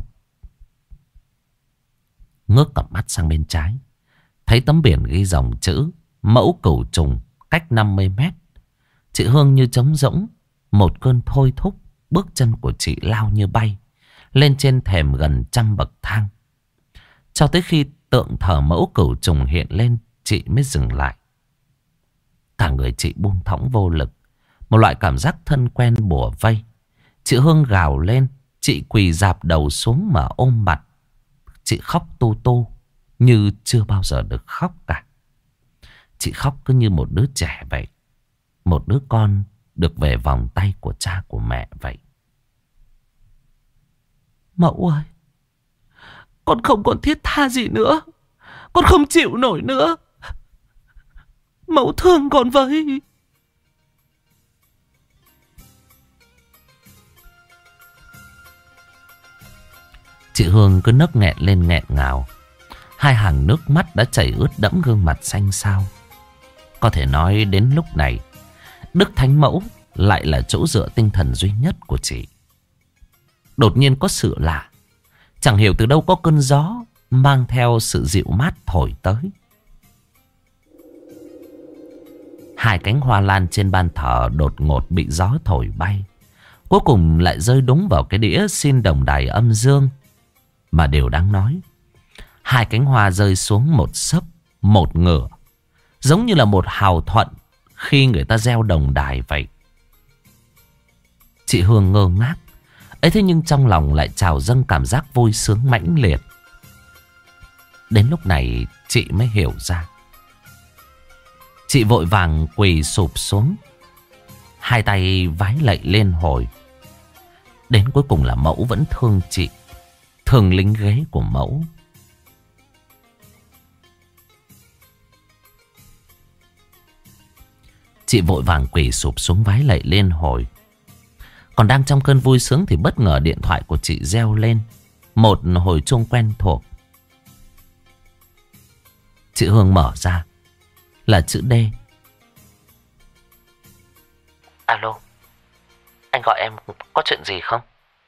A: Ngước cặp mắt sang bên trái, thấy tấm biển ghi dòng chữ Mẫu Cửu Trùng cách 50 mét. Chị Hương như trống rỗng, một cơn thôi thúc, bước chân của chị lao như bay lên trên thềm gần 100 bậc thang. Cho tới khi tượng thờ Mẫu Cửu Trùng hiện lên, chị mới dừng lại. Cả người chị buông thõng vô lực, một loại cảm giác thân quen bủa vây. Chị Hương gào lên, chị quỳ rạp đầu xuống mà ôm mặt. Chị khóc tu tu như chưa bao giờ được khóc cả. Chị khóc cứ như một đứa trẻ vậy, một đứa con được về vòng tay của cha của mẹ vậy. Mẫu ơi, con không còn thiết tha gì nữa, con không chịu nổi nữa. Mẫu thương con với. Chị Hương cứ nấc nghẹn lên nghẹn ngào. Hai hàng nước mắt đã chảy ướt đẫm gương mặt xanh xao. Có thể nói đến lúc này, Đức Thánh Mẫu lại là chỗ dựa tinh thần duy nhất của chị. Đột nhiên có sự lạ. Chẳng hiểu từ đâu có cơn gió mang theo sự dịu mát thổi tới. Hai cánh hoa lan trên ban thờ đột ngột bị gió thổi bay, cuối cùng lại rơi đúng vào cái đĩa xin đồng đài âm dương. Mà điều đáng nói, hai cánh hoa rơi xuống một xấp, một ngửa, giống như là một hào thuận khi người ta gieo đồng đài vậy. Chị Hương ngơ ngác. Ấy thế nhưng trong lòng lại trào dâng cảm giác vui sướng mãnh liệt. Đến lúc này chị mới hiểu ra. Chị vội vàng quỳ sụp xuống, Hai tay vái lạy lên hồi. Đến cuối cùng là mẫu vẫn thương chị, thương lính ghế của mẫu. Chị vội vàng quỳ sụp xuống vái lạy lên hồi. Còn đang trong cơn vui sướng thì bất ngờ điện thoại của chị reo lên. Một hồi chuông quen thuộc. Chị Hương mở ra, là chữ D. Alo, anh gọi em có chuyện gì không?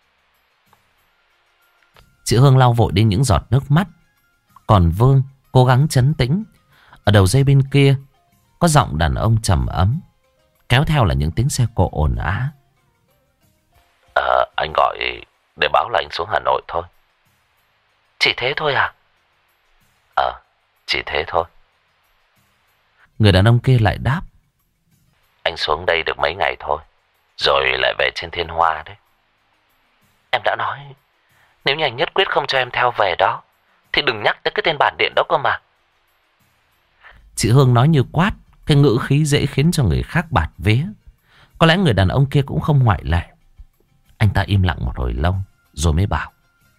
A: Chị Hương lau vội đi những giọt nước mắt. Còn Vương cố gắng trấn tĩnh. Ở đầu dây bên kia có giọng đàn ông trầm ấm, kéo theo là những tiếng xe cộ ồn ào. Anh gọi để báo là anh xuống Hà Nội thôi. Chỉ thế thôi à? Chỉ thế thôi. Người đàn ông kia lại đáp. Anh xuống đây được mấy ngày thôi, rồi lại về trên Thiên Hoa đấy. Em đã nói, nếu như anh nhất quyết không cho em theo về đó, thì đừng nhắc tới cái tên bản điện đó cơ mà. Chị Hương nói như quát, cái ngữ khí dễ khiến cho người khác bạt vía. Có lẽ người đàn ông kia cũng không ngoại lệ. Anh ta im lặng một hồi lâu rồi mới bảo.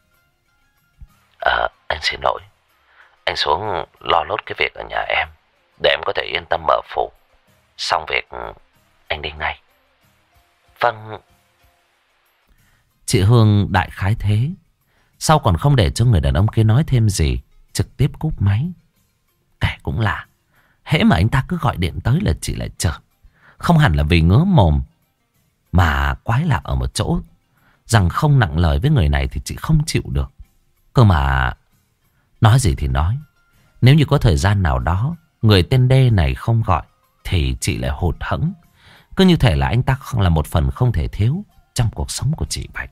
A: Anh xin lỗi. Anh xuống lo lốt cái việc ở nhà em, để em có thể yên tâm mở phủ. Xong việc anh đi ngay. Vâng. Chị Hương đại khái thế. Sau còn không để cho người đàn ông kia nói thêm gì, trực tiếp cúp máy. Kể cũng lạ, hễ mà anh ta cứ gọi điện tới là chị lại chợt. Không hẳn là vì ngứa mồm, mà quái lạ ở một chỗ rằng không nặng lời với người này thì chị không chịu được. Cơ mà nói gì thì nói, nếu như có thời gian nào đó người tên D này không gọi thì chị lại hụt hẫng. Cứ như thể là anh ta là một phần không thể thiếu trong cuộc sống của chị vậy.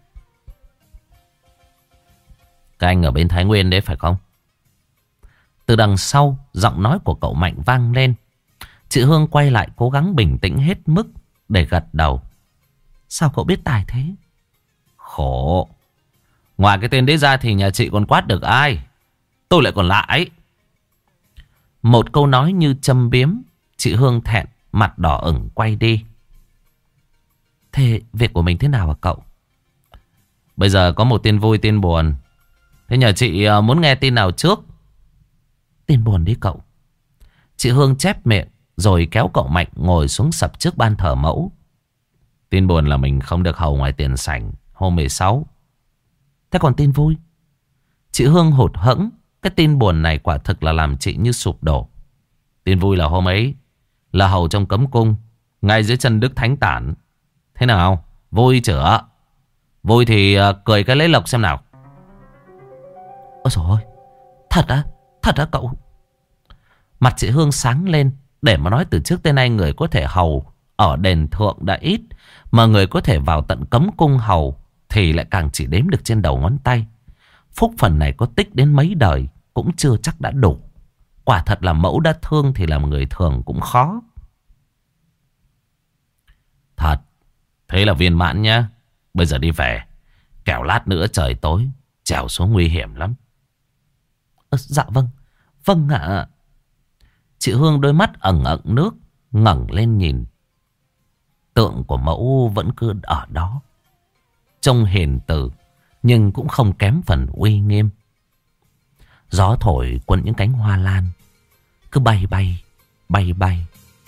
A: Các anh ở bên Thái Nguyên đấy phải không? Từ đằng sau, giọng nói của cậu Mạnh vang lên. Chị Hương quay lại cố gắng bình tĩnh hết mức để gật đầu. Sao cậu biết tài thế? Khổ. Ngoài cái tên đấy ra thì nhà chị còn quát được ai? Tôi lại còn lạ ấy. Một câu nói như châm biếm. Chị Hương thẹn, mặt đỏ ửng quay đi. Thế việc của mình thế nào hả cậu? Bây giờ có một tin vui tin buồn. Thế nhà chị muốn nghe tin nào trước? Tin buồn đi cậu. Chị Hương chép miệng rồi kéo cậu Mạnh ngồi xuống sập trước ban thờ mẫu. Tin buồn là mình không được hầu ngoài tiền sảnh hôm 16. Thế còn tin vui? Chị Hương hụt hẫng. Cái tin buồn này quả thực là làm chị như sụp đổ. Tin vui là hôm ấy là hầu trong cấm cung, ngay dưới chân Đức Thánh Tản. Thế nào? Vui chửa? Vui thì cười cái lấy lộc xem nào. Ôi dồi ôi, thật á? Thật á cậu? Mặt chị Hương sáng lên. Để mà nói từ trước tới nay người có thể hầu ở đền thượng đã ít, mà người có thể vào tận cấm cung hầu thì lại càng chỉ đếm được trên đầu ngón tay. Phúc phần này có tích đến mấy đời cũng chưa chắc đã đủ. Quả thật là mẫu đã thương thì làm người thường cũng khó. Thật. Thế là viên mãn nhá. Bây giờ đi về, kẻo lát nữa trời tối trèo xuống nguy hiểm lắm. Dạ vâng. Vâng ạ. Chị Hương đôi mắt ẩn ẩn nước, ngẩng lên nhìn. Tượng của mẫu vẫn cứ ở đó, trông hiền từ nhưng cũng không kém phần uy nghiêm. Gió thổi cuốn những cánh hoa lan cứ bay bay, bay bay.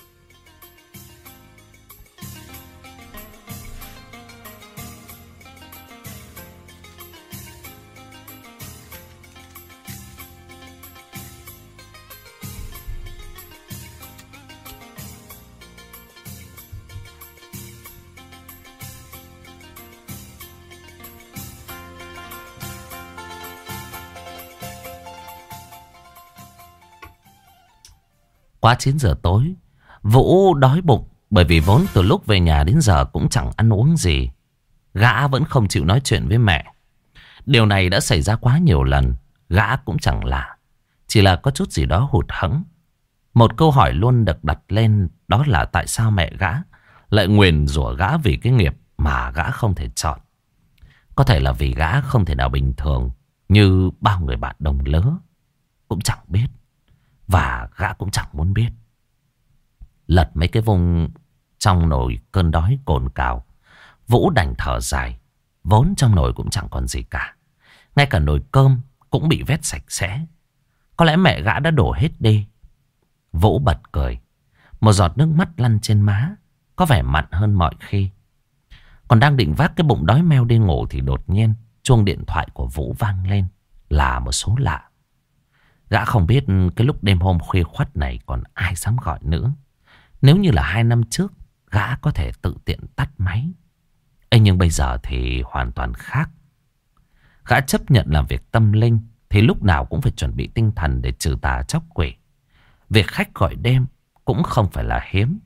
A: Quá 9 giờ tối, Vũ đói bụng bởi vì vốn từ lúc về nhà đến giờ cũng chẳng ăn uống gì. Gã vẫn không chịu nói chuyện với mẹ. Điều này đã xảy ra quá nhiều lần. Gã cũng chẳng lạ, chỉ là có chút gì đó hụt hẫng. Một câu hỏi luôn được đặt lên, đó là tại sao mẹ gã lại nguyền rủa gã vì cái nghiệp mà gã không thể chọn. Có thể là vì gã không thể nào bình thường như bao người bạn đồng lứa. Cũng chẳng biết, và gã cũng chẳng muốn biết. Lật mấy cái vùng trong nồi cơn đói cồn cào. Vũ đành thở dài. Vốn trong nồi cũng chẳng còn gì cả. Ngay cả nồi cơm cũng bị vét sạch sẽ. Có lẽ mẹ gã đã đổ hết đi. Vũ bật cười. Một giọt nước mắt lăn trên má, có vẻ mặn hơn mọi khi. Còn đang định vác cái bụng đói meo đi ngủ thì đột nhiên chuông điện thoại của Vũ vang lên. Là một số lạ. Gã không biết cái lúc đêm hôm khuya khoắt này còn ai dám gọi nữa. Nếu như là 2 năm trước, gã có thể tự tiện tắt máy. Ê, nhưng bây giờ thì hoàn toàn khác. Gã chấp nhận làm việc tâm linh thì lúc nào cũng phải chuẩn bị tinh thần để trừ tà chóc quỷ. Việc khách gọi đêm cũng không phải là hiếm.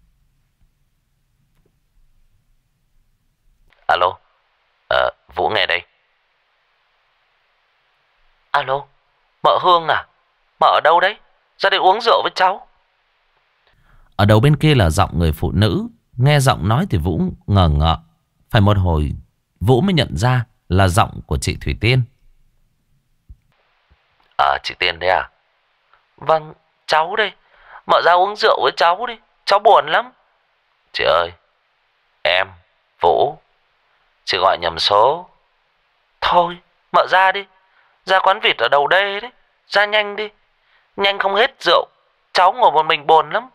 B: Alo, Vũ nghe đây.
A: Alo, mợ Hương à? Mợ ở đâu đấy? Ra đây uống rượu với cháu. Ở đầu bên kia là giọng người phụ nữ. Nghe giọng nói thì Vũ ngờ ngợ. Phải một hồi Vũ mới nhận ra là giọng của chị Thủy Tiên.
B: Chị Tiên đấy à?
A: Vâng, cháu đây. Mợ ra uống rượu với cháu đi. Cháu buồn lắm.
B: Chị ơi, em, Vũ, chị gọi nhầm số.
A: Thôi, mợ ra đi. Ra quán vịt ở đầu đê đấy. Ra nhanh đi. Nhanh không hết rượu. Cháu ngồi một mình buồn lắm.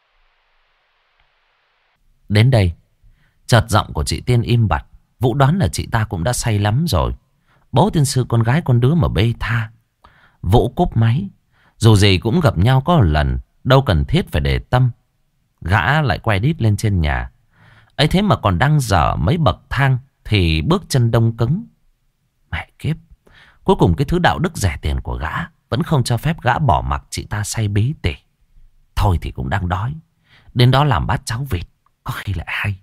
A: Đến đây, chợt giọng của chị Tiên im bặt. Vũ đoán là chị ta cũng đã say lắm rồi. Bố tiên sư con gái con đứa mà bê tha. Vũ cúp máy. Dù gì cũng gặp nhau có một lần, đâu cần thiết phải để tâm. Gã lại quay đít lên trên nhà. Ấy thế mà còn đang dở mấy bậc thang thì bước chân đông cứng. Mẹ kiếp. Cuối cùng cái thứ đạo đức rẻ tiền của gã vẫn không cho phép gã bỏ mặc chị ta say bí tỉ. Thôi thì cũng đang đói. Đến đó làm bát cháo vịt, có khi lại hay.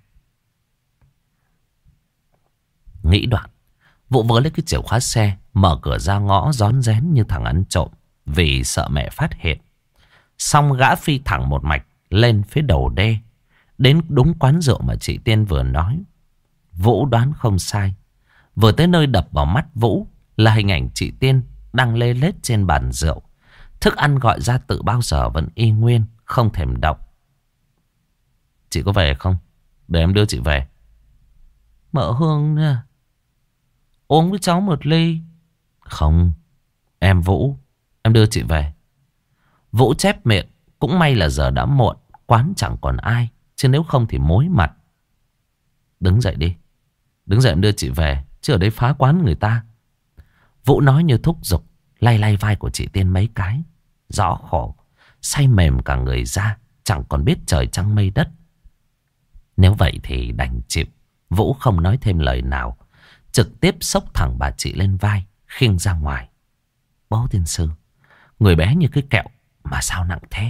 A: Nghĩ đoạn, Vũ vớ lấy cái chìa khóa xe, mở cửa ra ngõ rón rén như thằng ăn trộm, vì sợ mẹ phát hiện. Xong gã phi thẳng một mạch lên phía đầu đê, đến đúng quán rượu mà chị Tiên vừa nói. Vũ đoán không sai. Vừa tới nơi đập vào mắt Vũ là hình ảnh chị Tiên đang lê lết trên bàn rượu. Thức ăn gọi ra từ bao giờ vẫn y nguyên, không thèm động. Chị có về không? Để em đưa chị về. Mợ Hương nè, uống với cháu một ly. Không, em Vũ, em đưa chị về. Vũ chép miệng. Cũng may là giờ đã muộn, quán chẳng còn ai, chứ nếu không thì mối mặt. Đứng dậy đi. Đứng dậy em đưa chị về, chứ ở đây phá quán người ta. Vũ nói như thúc giục, lay lay vai của chị Tiên mấy cái. Rõ khổ, say mềm cả người ra, chẳng còn biết trời trăng mây đất. Nếu vậy thì đành chịu. Vũ không nói thêm lời nào, trực tiếp xốc thẳng bà chị lên vai, khiêng ra ngoài. Bố tiên sư, người bé như cái kẹo mà sao nặng thế?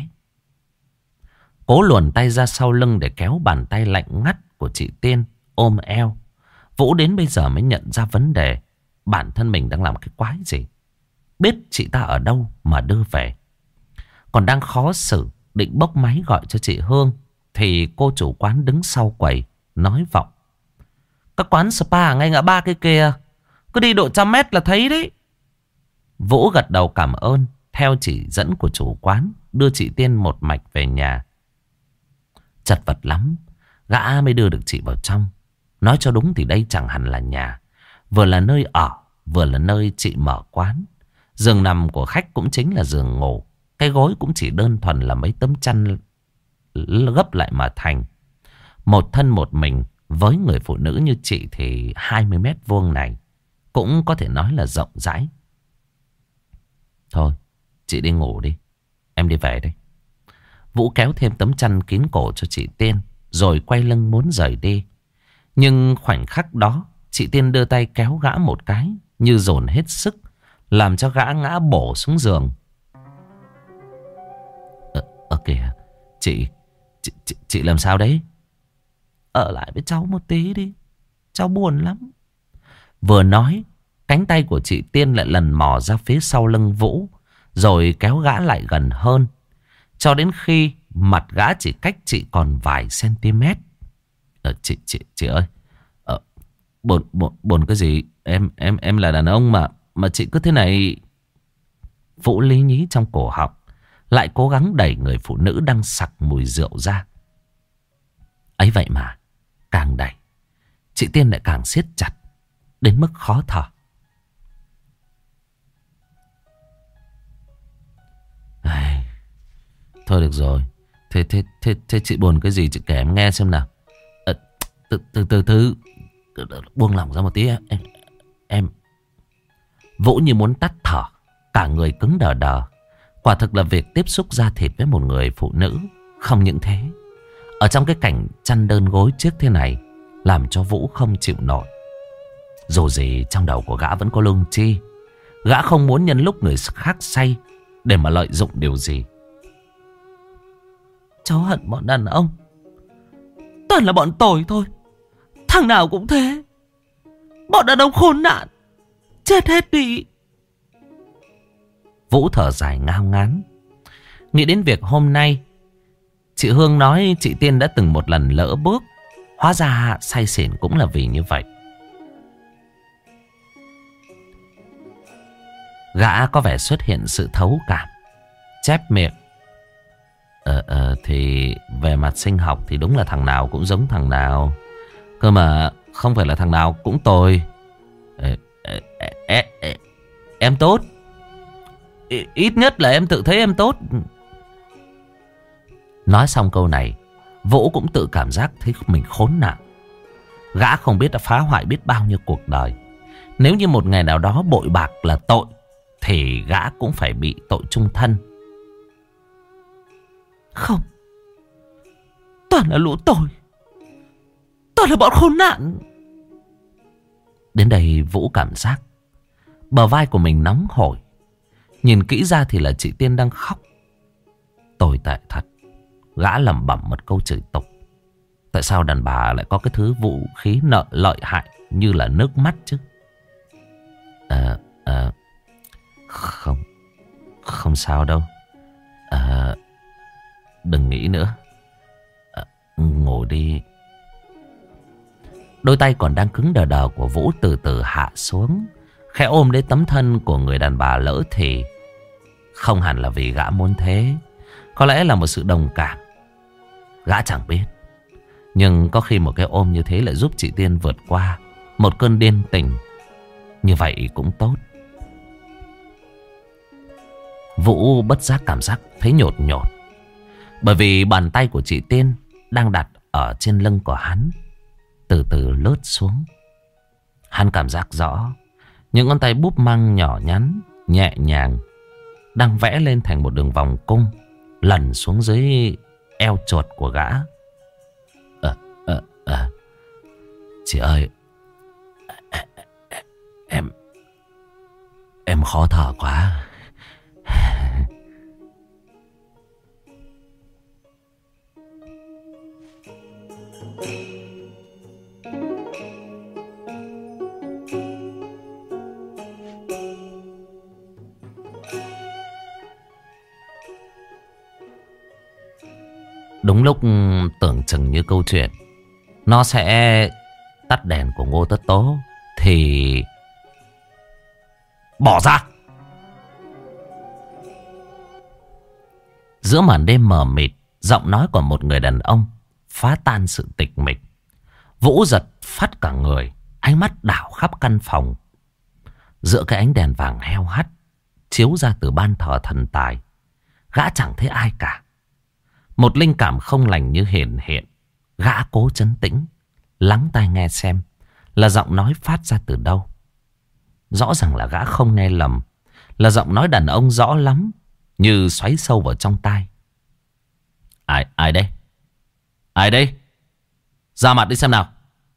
A: Cố luồn tay ra sau lưng để kéo bàn tay lạnh ngắt của chị Tiên ôm eo. Vũ đến bây giờ mới nhận ra vấn đề. Bản thân mình đang làm cái quái gì? Biết chị ta ở đâu mà đưa về. Còn đang khó xử, định bốc máy gọi cho chị Hương, thì cô chủ quán đứng sau quầy nói vọng: các quán spa ngay ngã ba kia kìa, cứ đi độ 100 mét là thấy đấy. Vũ gật đầu cảm ơn, theo chỉ dẫn của chủ quán, đưa chị Tiên một mạch về nhà. Chật vật lắm, gã mới đưa được chị vào trong. Nói cho đúng thì đây chẳng hẳn là nhà, vừa là nơi ở, vừa là nơi chị mở quán. Giường nằm của khách cũng chính là giường ngủ. Cái gối cũng chỉ đơn thuần là mấy tấm chăn gấp lại mà thành. Một thân một mình với người phụ nữ như chị thì 20 mét vuông này cũng có thể nói là rộng rãi. Thôi, chị đi ngủ đi, em đi về đây. Vũ kéo thêm tấm chăn kín cổ cho chị Tiên, rồi quay lưng muốn rời đi. Nhưng khoảnh khắc đó, chị Tiên đưa tay kéo gã một cái, như dồn hết sức, làm cho gã ngã bổ xuống giường. Kìa, chị làm sao đấy? Ở lại với cháu một tí đi, cháu buồn lắm. Vừa nói, cánh tay của chị Tiên lại lần mò ra phía sau lưng Vũ, rồi kéo gã lại gần hơn, cho đến khi mặt gã chỉ cách chị còn vài cm. Chị ơi, buồn cái gì? Em là đàn ông mà chị cứ thế này. Vũ lý nhí trong cổ họng, lại cố gắng đẩy người phụ nữ đang sặc mùi rượu ra. Ấy vậy mà càng đẩy, chị Tiên lại càng siết chặt đến mức khó thở. Ai... Thôi được rồi. Thế chị buồn cái gì chị kể em nghe xem nào. Từ buông lỏng ra một tí em. Vũ như muốn tắt thở, cả người cứng đờ đờ. Quả thực là việc tiếp xúc da thịt với một người phụ nữ. Không những thế, ở trong cái cảnh chăn đơn gối chiếc thế này làm cho Vũ không chịu nổi. Dù gì trong đầu của gã vẫn có lương tri. Gã không muốn nhân lúc người khác say để mà lợi dụng điều gì. Cháu hận bọn đàn ông, toàn là bọn tồi thôi. Thằng nào cũng thế. Bọn đàn ông khốn nạn, chết hết đi. Vũ thở dài ngao ngán. Nghĩ đến việc hôm nay chị Hương nói chị Tiên đã từng một lần lỡ bước. Hóa ra say xỉn cũng là vì như vậy. Gã có vẻ xuất hiện sự thấu cảm, chép miệng. Thì về mặt sinh học thì đúng là thằng nào cũng giống thằng nào. Cơ mà không phải là thằng nào cũng tồi. Em tốt. Ít nhất là em tự thấy em tốt. Nói xong câu này, Vũ cũng tự cảm giác thấy mình khốn nạn. Gã không biết đã phá hoại biết bao nhiêu cuộc đời. Nếu như một ngày nào đó bội bạc là tội, thì gã cũng phải bị tội chung thân. Không, toàn là lũ tồi, toàn là bọn khốn nạn. Đến đây Vũ cảm giác bờ vai của mình nóng hổi. Nhìn kỹ ra thì là chị Tiên đang khóc. Tồi tệ thật. Gã lẩm bẩm một câu chửi tục. Tại sao đàn bà lại có cái thứ vũ khí lợi hại như là nước mắt chứ? Không sao đâu. Đừng nghĩ nữa. Ngủ đi. Đôi tay còn đang cứng đờ đờ của Vũ từ từ hạ xuống, khẽ ôm lấy tấm thân của người đàn bà lỡ thì. Không hẳn là vì gã muốn thế, có lẽ là một sự đồng cảm. Gã chẳng biết. Nhưng có khi một cái ôm như thế lại giúp chị Tiên vượt qua một cơn điên tình. Như vậy cũng tốt. Vũ bất giác cảm giác thấy nhột nhột. Bởi vì bàn tay của chị Tiên đang đặt ở trên lưng của hắn, từ từ lướt xuống. Hắn cảm giác rõ những ngón tay búp măng nhỏ nhắn, nhẹ nhàng, đang vẽ lên thành một đường vòng cung, lần xuống dưới eo chuột của gã. Chị ơi, em khó thở quá. Đúng lúc tưởng chừng như câu chuyện nó sẽ tắt đèn của Ngô Tất Tố thì bỏ ra. Giữa màn đêm mờ mịt, giọng nói của một người đàn ông phá tan sự tịch mịch. Vũ giật phát cả người, ánh mắt đảo khắp căn phòng. Giữa cái ánh đèn vàng heo hắt chiếu ra từ ban thờ thần tài, gã chẳng thấy ai cả. Một linh cảm không lành như hiện hiện. Gã cố trấn tĩnh, lắng tai nghe xem là giọng nói phát ra từ đâu. Rõ ràng là gã không nghe lầm, là giọng nói đàn ông rõ lắm, như xoáy sâu vào trong tai. Ai đây? Ai đây? Ra mặt đi xem nào.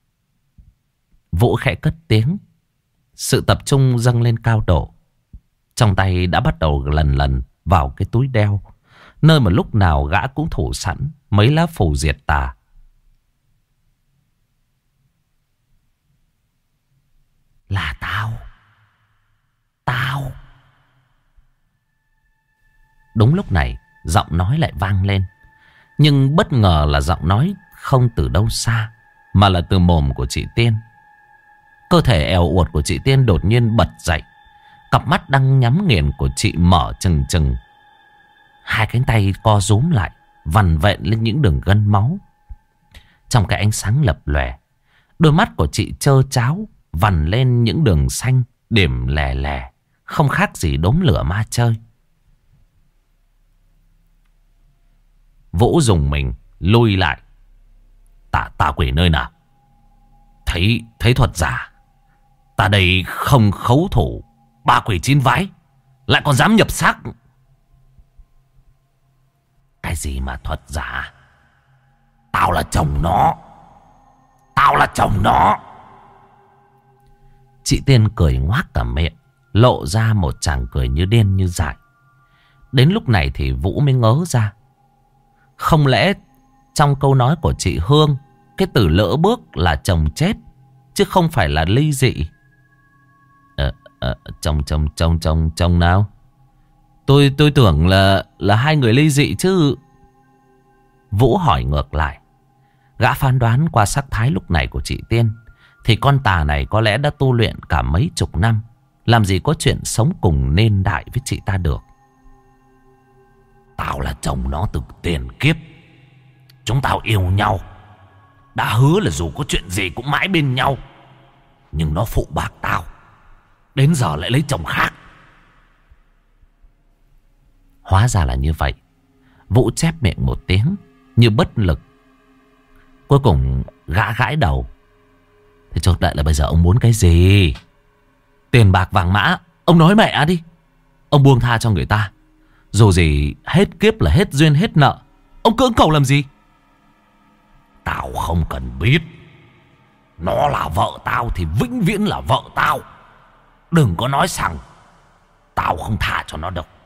A: Vũ khẽ cất tiếng. Sự tập trung dâng lên cao độ. Trong tay đã bắt đầu lần lần vào cái túi đeo, nơi mà lúc nào gã cũng thủ sẵn mấy lá phù diệt tà. Là tao. Đúng lúc này giọng nói lại vang lên. Nhưng bất ngờ là giọng nói không từ đâu xa, mà là từ mồm của chị Tiên. Cơ thể èo uột của chị Tiên đột nhiên bật dậy. Cặp mắt đang nhắm nghiền của chị mở trừng trừng. Hai cánh tay co rúm lại, vằn vện lên những đường gân máu. Trong cái ánh sáng lập lòe, đôi mắt của chị trơ tráo, vằn lên những đường xanh, điểm lè lè, không khác gì đốm lửa ma chơi. Vũ dùng mình lui lại. Tà quỷ nơi nào? Thấy thuật giả. Ta đây không khấu thủ, ba quỷ chín vái, lại còn dám nhập xác. Cái gì mà thuật giả? Tao là chồng nó. Tao là chồng nó. Chị Tiên cười ngoác cả miệng, lộ ra một tràng cười như điên như dại. Đến lúc này thì Vũ mới ngớ ra. Không lẽ trong câu nói của chị Hương, cái từ lỡ bước là chồng chết, chứ không phải là ly dị? Chồng nào? Tôi tưởng là hai người ly dị chứ. Vũ hỏi ngược lại. Gã phán đoán qua sắc thái lúc này của chị Tiên thì con tà này có lẽ đã tu luyện cả mấy chục năm, làm gì có chuyện sống cùng nên đại với chị ta được. Tao là chồng nó từ tiền kiếp. Chúng tao yêu nhau, đã hứa là dù có chuyện gì cũng mãi bên nhau. Nhưng nó phụ bạc tao, đến giờ lại lấy chồng khác. Hóa ra là như vậy. Vũ chép miệng một tiếng như bất lực. Cuối cùng gã gãi đầu. Thế chốt lại là bây giờ ông muốn cái gì? Tiền bạc vàng mã, ông nói mẹ đi. Ông buông tha cho người ta, dù gì hết kiếp là hết duyên hết nợ. Ông cưỡng cầu làm gì? Tao không cần biết. Nó là vợ tao thì vĩnh viễn là vợ tao. Đừng có nói rằng tao không tha cho nó đâu.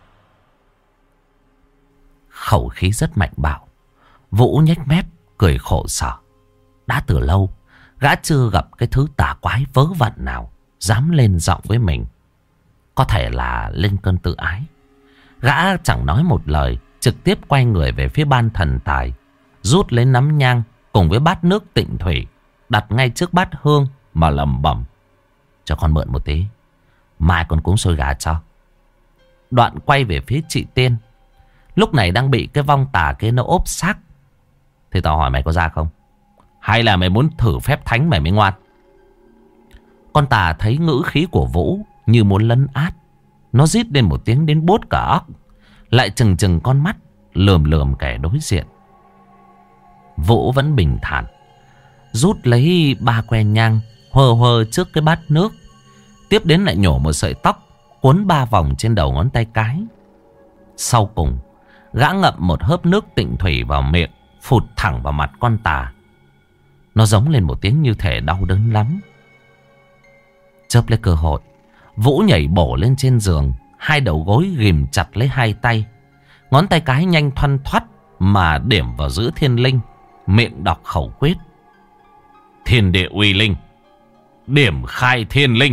A: Khẩu khí rất mạnh bạo. Vũ nhếch mép cười khổ sở. Đã từ lâu gã chưa gặp cái thứ tà quái vớ vẩn nào dám lên giọng với mình. Có thể là lên cơn tự ái. Gã chẳng nói một lời, trực tiếp quay người về phía ban thần tài, rút lấy nắm nhang cùng với bát nước tịnh thủy, đặt ngay trước bát hương mà lẩm bẩm: cho con mượn một tí, mai con cúng xôi gà cho. Đoạn quay về phía chị Tiên, lúc này đang bị cái vong tà kia nó ốp xác. Thì tao hỏi mày có ra không? Hay là mày muốn thử phép thánh mày mới ngoan? Con tà thấy ngữ khí của Vũ như muốn lấn át, nó rít lên một tiếng đến buốt cả óc, lại trừng trừng con mắt lườm lườm kẻ đối diện. Vũ vẫn bình thản, rút lấy 3 que nhang hơ hơ trước cái bát nước, tiếp đến lại nhổ một sợi tóc cuốn 3 vòng trên đầu ngón tay cái. Sau cùng gã ngậm một hớp nước tịnh thủy vào miệng, phụt thẳng vào mặt con tà. Nó giống lên một tiếng như thể đau đớn lắm. Chớp lấy cơ hội, Vũ nhảy bổ lên trên giường, hai đầu gối ghìm chặt lấy hai tay, ngón tay cái nhanh thoăn thoắt mà điểm vào giữa thiên linh, miệng đọc khẩu quyết: thiên địa uy linh, điểm khai thiên linh.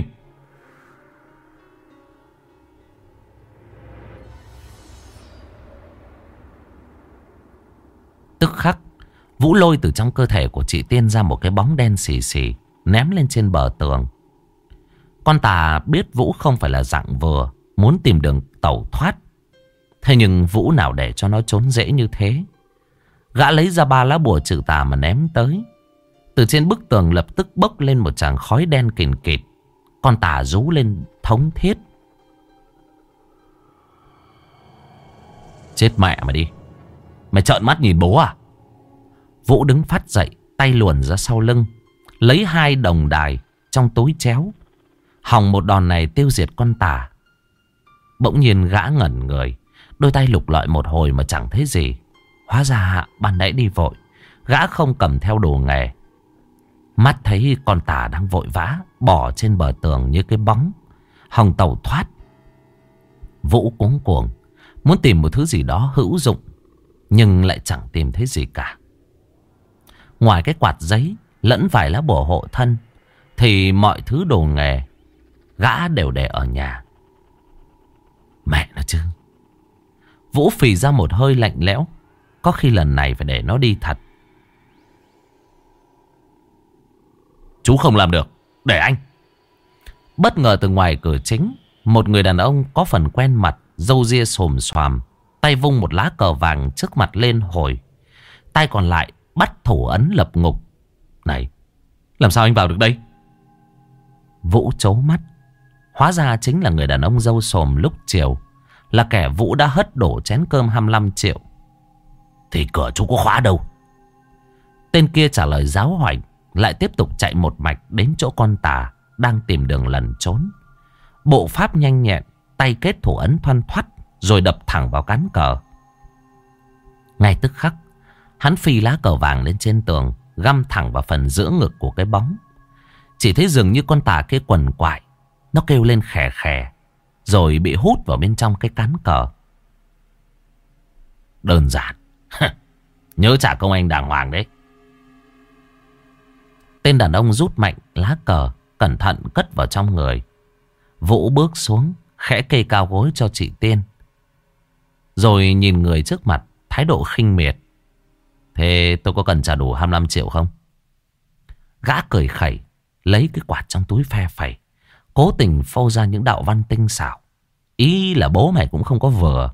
A: Tức khắc, Vũ lôi từ trong cơ thể của chị Tiên ra một cái bóng đen xì xì, ném lên trên bờ tường. Con tà biết Vũ không phải là dạng vừa, muốn tìm đường tẩu thoát. Thế nhưng Vũ nào để cho nó trốn dễ như thế. Gã lấy ra 3 lá bùa trừ tà mà ném tới. Từ trên bức tường lập tức bốc lên một tràng khói đen kìn kịt. Con tà rú lên thống thiết: chết mẹ mày đi, mày trợn mắt nhìn bố à? Vũ đứng phát dậy, tay luồn ra sau lưng, lấy 2 đồng đài trong túi chéo, hòng một đòn này tiêu diệt con tà. Bỗng nhiên gã ngẩn người, đôi tay lục lọi một hồi mà chẳng thấy gì. Hóa ra ban nãy đi vội, gã không cầm theo đồ nghề. Mắt thấy con tà đang vội vã bỏ trên bờ tường như cái bóng, hòng tẩu thoát. Vũ cuống cuồng muốn tìm một thứ gì đó hữu dụng, nhưng lại chẳng tìm thấy gì cả. Ngoài cái quạt giấy lẫn vài lá bùa hộ thân thì mọi thứ đồ nghề gã đều để ở nhà. Mẹ nó chứ. Vũ phì ra một hơi lạnh lẽo. Có khi lần này phải để nó đi thật. Chú không làm được, để anh. Bất ngờ từ ngoài cửa chính, một người đàn ông có phần quen mặt, râu ria xồm xoàm, tay vung một lá cờ vàng trước mặt lên hồi, tay còn lại bắt thủ ấn lập ngục. Này, làm sao anh vào được đây? Vũ trố mắt. Hóa ra chính là người đàn ông râu xồm lúc chiều, là kẻ Vũ đã hất đổ chén cơm 25 triệu.
B: Thì cửa chú có khóa đâu?
A: Tên kia trả lời giáo hoành, lại tiếp tục chạy một mạch đến chỗ con tà đang tìm đường lẩn trốn. Bộ pháp nhanh nhẹn, tay kết thủ ấn thoăn thoắt, rồi đập thẳng vào cán cờ. Ngay tức khắc, hắn phi lá cờ vàng lên trên tường, găm thẳng vào phần giữa ngực của cái bóng. Chỉ thấy dường như con tà kia quằn quại, nó kêu lên khè khè, rồi bị hút vào bên trong cái cán cờ.
B: Đơn giản. Nhớ trả công anh đàng hoàng đấy.
A: Tên đàn ông rút mạnh lá cờ, cẩn thận cất vào trong người. Vũ bước xuống, khẽ kê cao gối cho chị Tiên, rồi nhìn người trước mặt, thái độ khinh miệt. Thế tôi có cần trả đủ 25 triệu không? Gã cười khẩy, lấy cái quạt trong túi phe phẩy, cố tình phô ra những đạo văn tinh xảo. Ý là bố mày cũng không có vừa.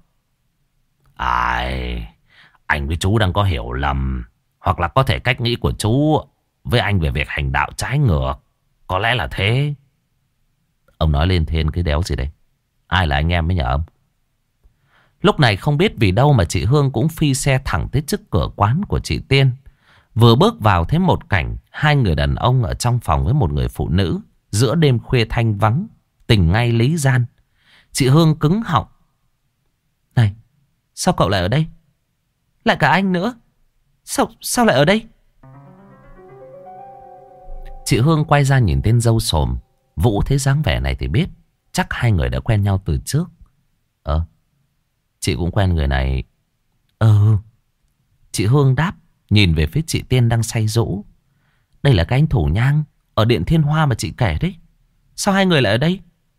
B: Ai, anh với chú đang có hiểu lầm. Hoặc là có thể cách nghĩ của chú với anh về việc hành đạo trái ngược. Có lẽ là thế.
A: Ông nói lên thiên cái đéo gì đây? Ai là anh em mới nhờ ông? Lúc này không biết vì đâu mà chị Hương cũng phi xe thẳng tới trước cửa quán của chị Tiên. Vừa bước vào thấy một cảnh hai người đàn ông ở trong phòng với một người phụ nữ. Giữa đêm khuya thanh vắng, tình ngay lý gian. Chị Hương cứng họng. Này, sao cậu lại ở đây? Lại cả anh nữa. Sao lại ở đây? Chị Hương quay ra nhìn tên dâu xồm. Vũ thấy dáng vẻ này thì biết chắc hai người đã quen nhau từ trước. Chị cũng quen người này. Chị Hương đáp, nhìn về phía chị Tiên đang say rũ. Đây là cái anh thủ nhang ở Điện Thiên Hoa mà chị kể đấy. Sao hai người lại ở đây?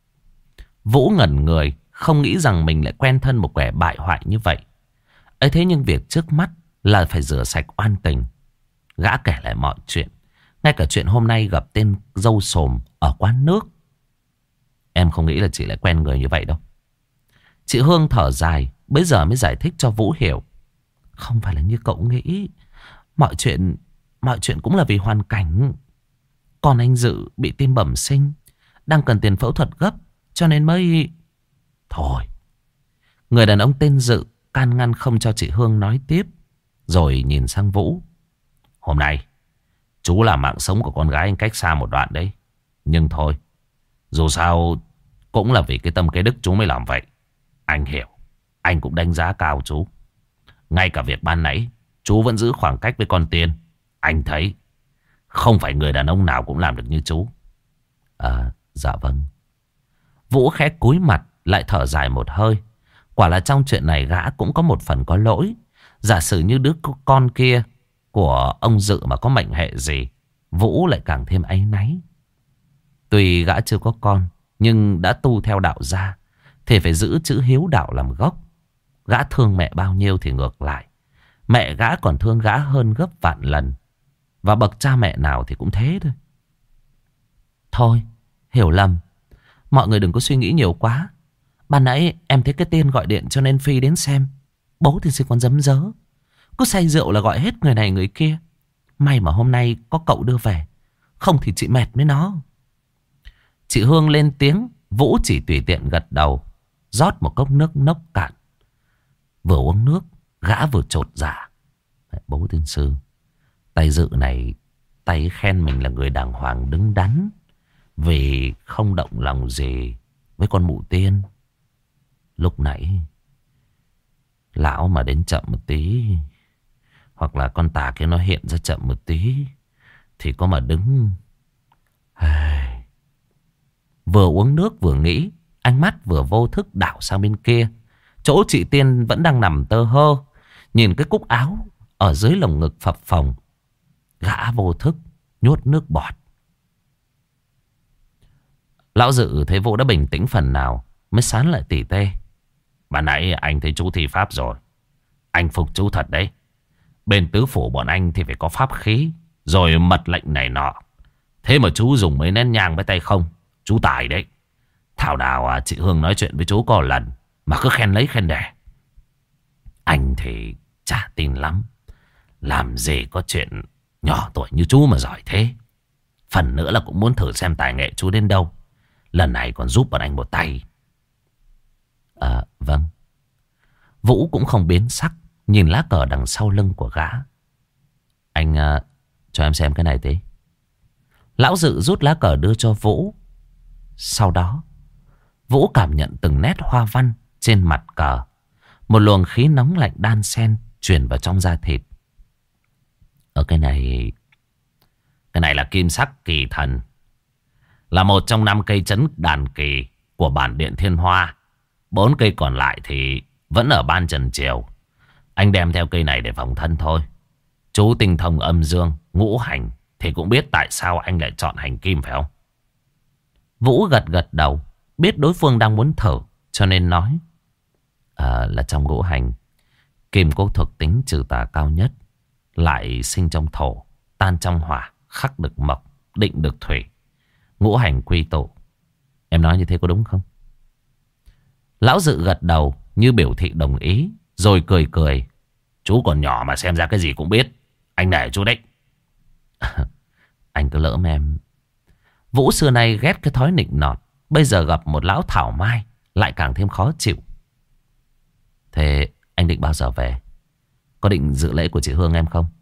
A: Vũ ngẩn người, không nghĩ rằng mình lại quen thân một kẻ bại hoại như vậy. Ấy thế nhưng việc trước mắt là phải rửa sạch oan tình. Gã kể lại mọi chuyện, ngay cả chuyện hôm nay gặp tên dâu xồm ở quán nước. Em không nghĩ là chị lại quen người như vậy đâu. Chị Hương thở dài, bây giờ mới giải thích cho Vũ hiểu. Không phải là như cậu nghĩ. Mọi chuyện cũng là vì hoàn cảnh. Còn anh Dự bị tim bẩm sinh, đang cần tiền phẫu thuật gấp, cho nên mới... Thôi. Người đàn ông tên Dự can ngăn không cho chị Hương nói tiếp, rồi nhìn sang Vũ.
B: Hôm nay chú là mạng sống của con gái anh cách xa một đoạn đấy. Nhưng thôi, dù sao cũng là vì cái tâm cái đức chú mới làm vậy. Anh hiểu, anh cũng đánh giá cao chú. Ngay cả việc ban nãy chú vẫn giữ khoảng cách với con Tiên. Anh thấy không phải người đàn ông nào cũng làm được như chú.
A: Dạ vâng. Vũ khẽ cúi mặt, lại thở dài một hơi. Quả là trong chuyện này gã cũng có một phần có lỗi. Giả sử như đứa con kia của ông Dự mà có mệnh hệ gì, Vũ lại càng thêm áy náy. Tuy gã chưa có con, nhưng đã tu theo đạo gia, thì phải giữ chữ hiếu đạo làm gốc. Gã thương mẹ bao nhiêu thì ngược lại, mẹ gã còn thương gã hơn gấp vạn lần. Và bậc cha mẹ nào thì cũng thế thôi. Thôi, hiểu lầm. Mọi người đừng có suy nghĩ nhiều quá. Ban nãy em thấy cái Tiên gọi điện cho nên phi đến xem. Bố thì sẽ còn dấm dớ, cứ say rượu là gọi hết người này người kia. May mà hôm nay có cậu đưa về, không thì chị mệt với nó. Chị Hương lên tiếng, Vũ chỉ tùy tiện gật đầu, rót một cốc nước nốc cạn. Vừa uống nước, gã vừa chột dạ. Bố tiên sư, tay Dự này, tay khen mình là người đàng hoàng đứng đắn, vì không động lòng gì với con mụ Tiên. Lúc nãy lão mà đến chậm một tí, hoặc là con tà kia nó hiện ra chậm một tí, thì có mà đứng. Vừa uống nước vừa nghĩ, ánh mắt vừa vô thức đảo sang bên kia, chỗ chị Tiên vẫn đang nằm tơ hơ, nhìn cái cúc áo ở dưới lồng ngực phập phồng. Gã vô thức nhốt nước bọt. Lão Dự thấy Vũ đã bình tĩnh phần nào, mới sán lại tỉ tê.
B: Ban nãy anh thấy chú thi pháp rồi. Anh phục chú thật đấy. Bên tứ phủ bọn anh thì phải có pháp khí, rồi mật lệnh này nọ. Thế mà chú dùng mấy nén nhang với tay không. Chú tài đấy. Thảo nào chị Hương nói chuyện với chú có lần mà cứ khen lấy khen để.
A: Anh thì chả tin lắm.
B: Làm gì có chuyện nhỏ tuổi như chú mà giỏi thế. Phần nữa là cũng muốn thử xem tài nghệ chú đến đâu. Lần này còn giúp bọn anh một tay.
A: Vâng. Vũ cũng không biến sắc, nhìn lá cờ đằng sau lưng của gã. Anh cho em xem cái này tí. Lão Dự rút lá cờ đưa cho Vũ. Sau đó Vũ cảm nhận từng nét hoa văn trên mặt cờ. Một luồng khí nóng lạnh đan xen truyền vào trong da thịt. Ở cái này là kim sắc kỳ thần, là một trong 5 cây trấn đàn kỳ của bản Điện Thiên Hoa. 4 cây còn lại thì vẫn ở ban Trần Triều. Anh đem theo cây này để phòng thân thôi. Chú tinh thông âm dương, ngũ hành thì cũng biết tại sao anh lại chọn hành kim phải không? Vũ gật gật đầu, biết đối phương đang muốn thử cho nên nói. Là trong ngũ hành, kim có thuộc tính trừ tà cao nhất, lại sinh trong thổ, tan trong hỏa, khắc được mộc, định được thủy, ngũ hành quy tụ. Em nói như thế có đúng không? Lão Dự gật đầu như biểu thị đồng ý, rồi cười cười. Chú còn nhỏ mà xem ra cái gì cũng biết. Anh nể chú đấy. Anh cứ lỡm em. Vũ xưa nay ghét cái thói nịnh nọt, bây giờ gặp một lão thảo mai lại càng thêm khó chịu. Thế anh định bao giờ về? Có định dự lễ của chị Hương em không?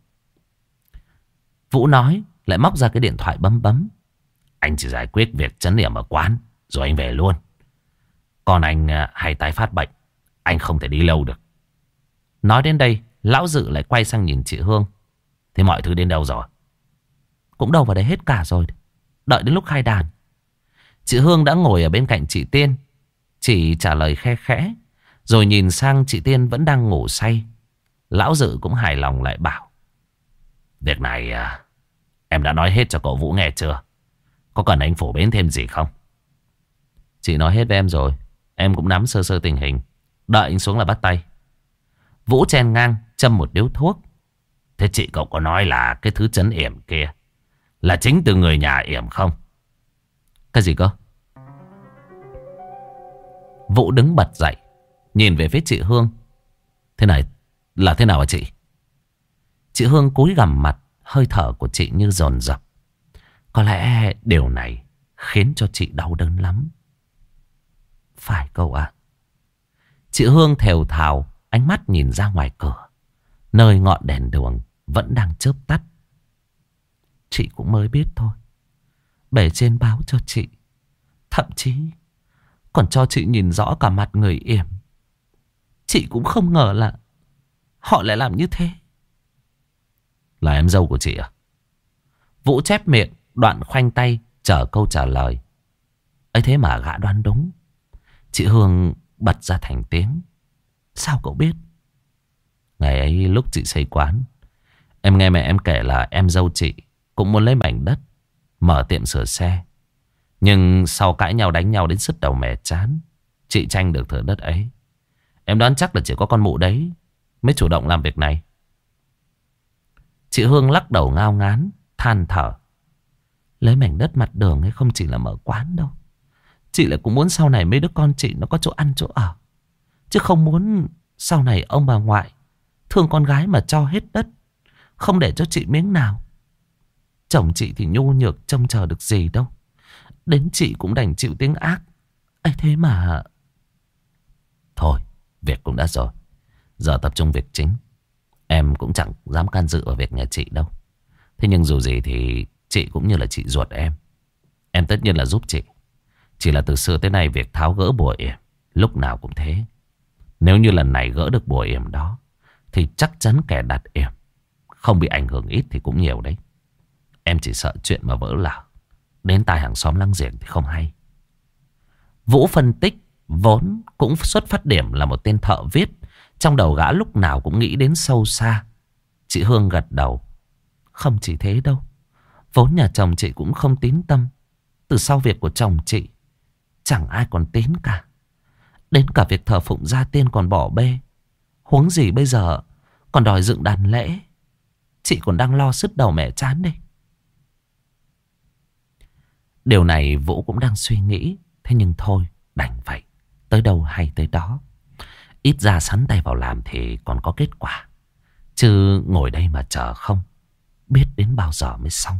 A: Vũ nói, lại móc ra cái điện thoại bấm bấm. Anh chỉ giải quyết việc trấn yểm ở quán, rồi anh về luôn. Còn anh hay tái phát bệnh, anh không thể đi lâu được. Nói đến đây, Lão Dự lại quay sang nhìn chị Hương. Thế mọi thứ đến đâu rồi? Cũng đâu vào đấy hết cả rồi. Đợi đến lúc khai đàn. Chị Hương đã ngồi ở bên cạnh chị Tiên, chỉ trả lời khe khẽ, rồi nhìn sang chị Tiên vẫn đang ngủ say. Lão Dự cũng hài lòng lại bảo. Việc này em đã nói hết cho cậu Vũ nghe chưa? Có cần anh phổ biến thêm gì không? Chị nói hết với em rồi. Em cũng nắm sơ sơ tình hình. Đợi anh xuống là bắt tay. Vũ chen ngang châm một điếu thuốc. Thế chị cậu có nói là cái thứ trấn yểm kia là chính từ người nhà yểm không? Cái gì cơ? Vũ đứng bật dậy, nhìn về phía chị Hương. Thế này là thế nào hả chị? Chị Hương cúi gằm mặt, hơi thở của chị như dồn dập. Có lẽ điều này khiến cho chị đau đớn lắm. Phải cậu ạ. Chị Hương thều thào, ánh mắt nhìn ra ngoài cửa, nơi ngọn đèn đường vẫn đang chớp tắt. Chị cũng mới biết thôi. Bề trên báo cho chị, thậm chí còn cho chị nhìn rõ cả mặt người yểm. Chị cũng không ngờ là họ lại làm như thế. Là em dâu của chị à? Vũ chép miệng, đoạn khoanh tay chờ câu trả lời. Ấy thế mà gã đoán đúng. Chị Hương bật ra thành tiếng. Sao cậu biết? Ngày ấy lúc chị xây quán, em nghe mẹ em kể là em dâu chị cũng muốn lấy mảnh đất mở tiệm sửa xe. Nhưng sau cãi nhau đánh nhau đến sứt đầu mẻ chán, chị tranh được thửa đất ấy. Em đoán chắc là chỉ có con mụ đấy mới chủ động làm việc này. Chị Hương lắc đầu ngao ngán, than thở. Lấy mảnh đất mặt đường ấy không chỉ là mở quán đâu. Chị lại cũng muốn sau này mấy đứa con chị nó có chỗ ăn chỗ ở. Chứ không muốn sau này ông bà ngoại thương con gái mà cho hết đất, không để cho chị miếng nào. Chồng chị thì nhu nhược trông chờ được gì đâu. Đến chị cũng đành chịu tiếng ác. Ấy thế mà... Thôi, việc cũng đã rồi. Giờ tập trung việc chính. Em cũng chẳng dám can dự vào việc nhà chị đâu. Thế nhưng dù gì thì chị cũng như là chị ruột em. Em tất nhiên là giúp chị. Chỉ là từ xưa tới nay việc tháo gỡ bùa yểm lúc nào cũng thế. Nếu như lần này gỡ được bùa yểm đó thì chắc chắn kẻ đặt yểm không bị ảnh hưởng ít thì cũng nhiều đấy. Em chỉ sợ chuyện mà vỡ lở đến tai hàng xóm láng giềng thì không hay. Vũ phân tích, vốn cũng xuất phát điểm là một tên thợ viết. Trong đầu gã lúc nào cũng nghĩ đến sâu xa. Chị Hương gật đầu. Không chỉ thế đâu. Vốn nhà chồng chị cũng không tín tâm. Từ sau việc của chồng chị chẳng ai còn tín cả. Đến cả việc thờ phụng gia tiên còn bỏ bê. Huống gì bây giờ còn đòi dựng đàn lễ. Chị còn đang lo sứt đầu mẻ chán đây. Điều này Vũ cũng đang suy nghĩ. Thế nhưng thôi, đành vậy. Tới đâu hay tới đó. Ít ra sắn tay vào làm thì còn có kết quả. Chứ ngồi đây mà chờ không biết đến bao giờ mới xong.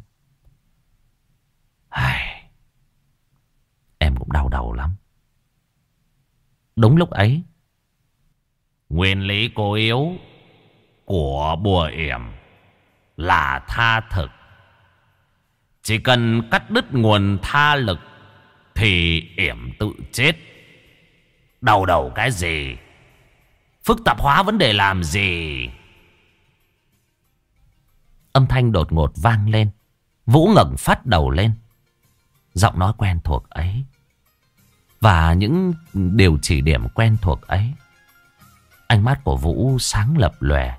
A: Ai... Em cũng đau đầu lắm. Đúng lúc ấy,
B: nguyên lý cố yếu của bùa yểm là tha thực. Chỉ cần cắt đứt nguồn tha lực thì yểm tự chết. Đau đầu cái gì? Phức tạp hóa vấn đề làm gì?
A: âm thanh đột ngột vang lên. Vũ ngẩng phát đầu lên. Giọng nói quen thuộc ấy và những điều chỉ điểm quen thuộc ấy. Ánh mắt của Vũ sáng lập lòe.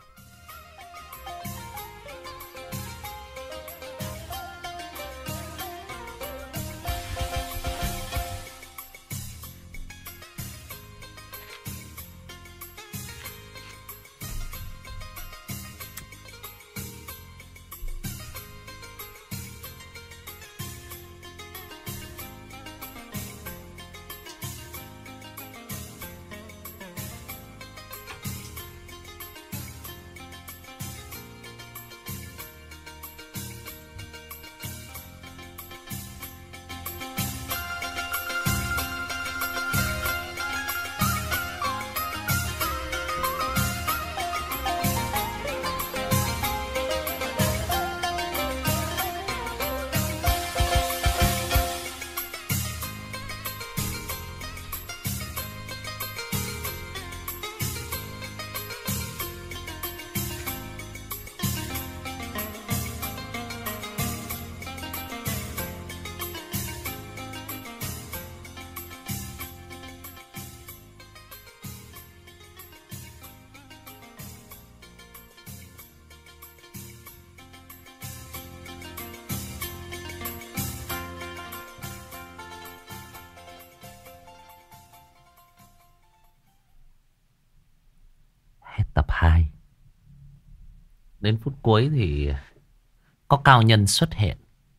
A: Hết tập 2. Đến phút cuối thì có cao nhân xuất hiện.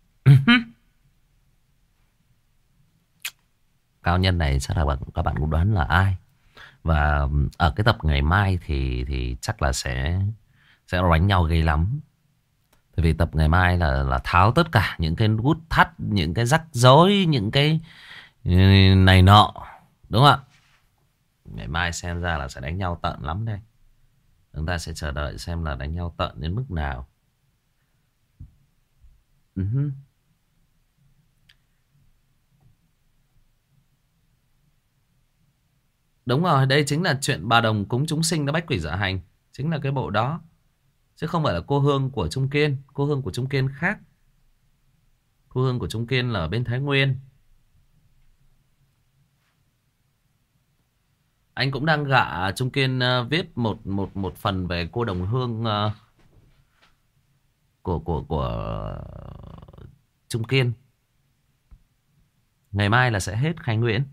A: Cao nhân này chắc là các bạn cũng đoán là ai. Và ở cái tập ngày mai thì chắc là sẽ đánh nhau ghê lắm. Bởi vì tập ngày mai là tháo tất cả những cái nút thắt, những cái rắc rối, những cái này nọ. Đúng không ạ? Ngày mai xem ra là sẽ đánh nhau tợn lắm đây. Chúng ta sẽ chờ đợi xem là đánh nhau tợn đến mức nào. Đúng rồi, đây chính là chuyện bà Đồng cúng chúng sinh đã bách quỷ dạ hành. Chính là cái bộ đó. Chứ không phải là cô Hương của Trung Kiên. Cô Hương của Trung Kiên khác. Cô Hương của Trung Kiên là ở bên Thái Nguyên. Anh cũng đang gạ Trung Kiên viết một phần về cô Đồng Hương của Trung Kiên. Ngày mai là sẽ hết Khánh Nguyễn.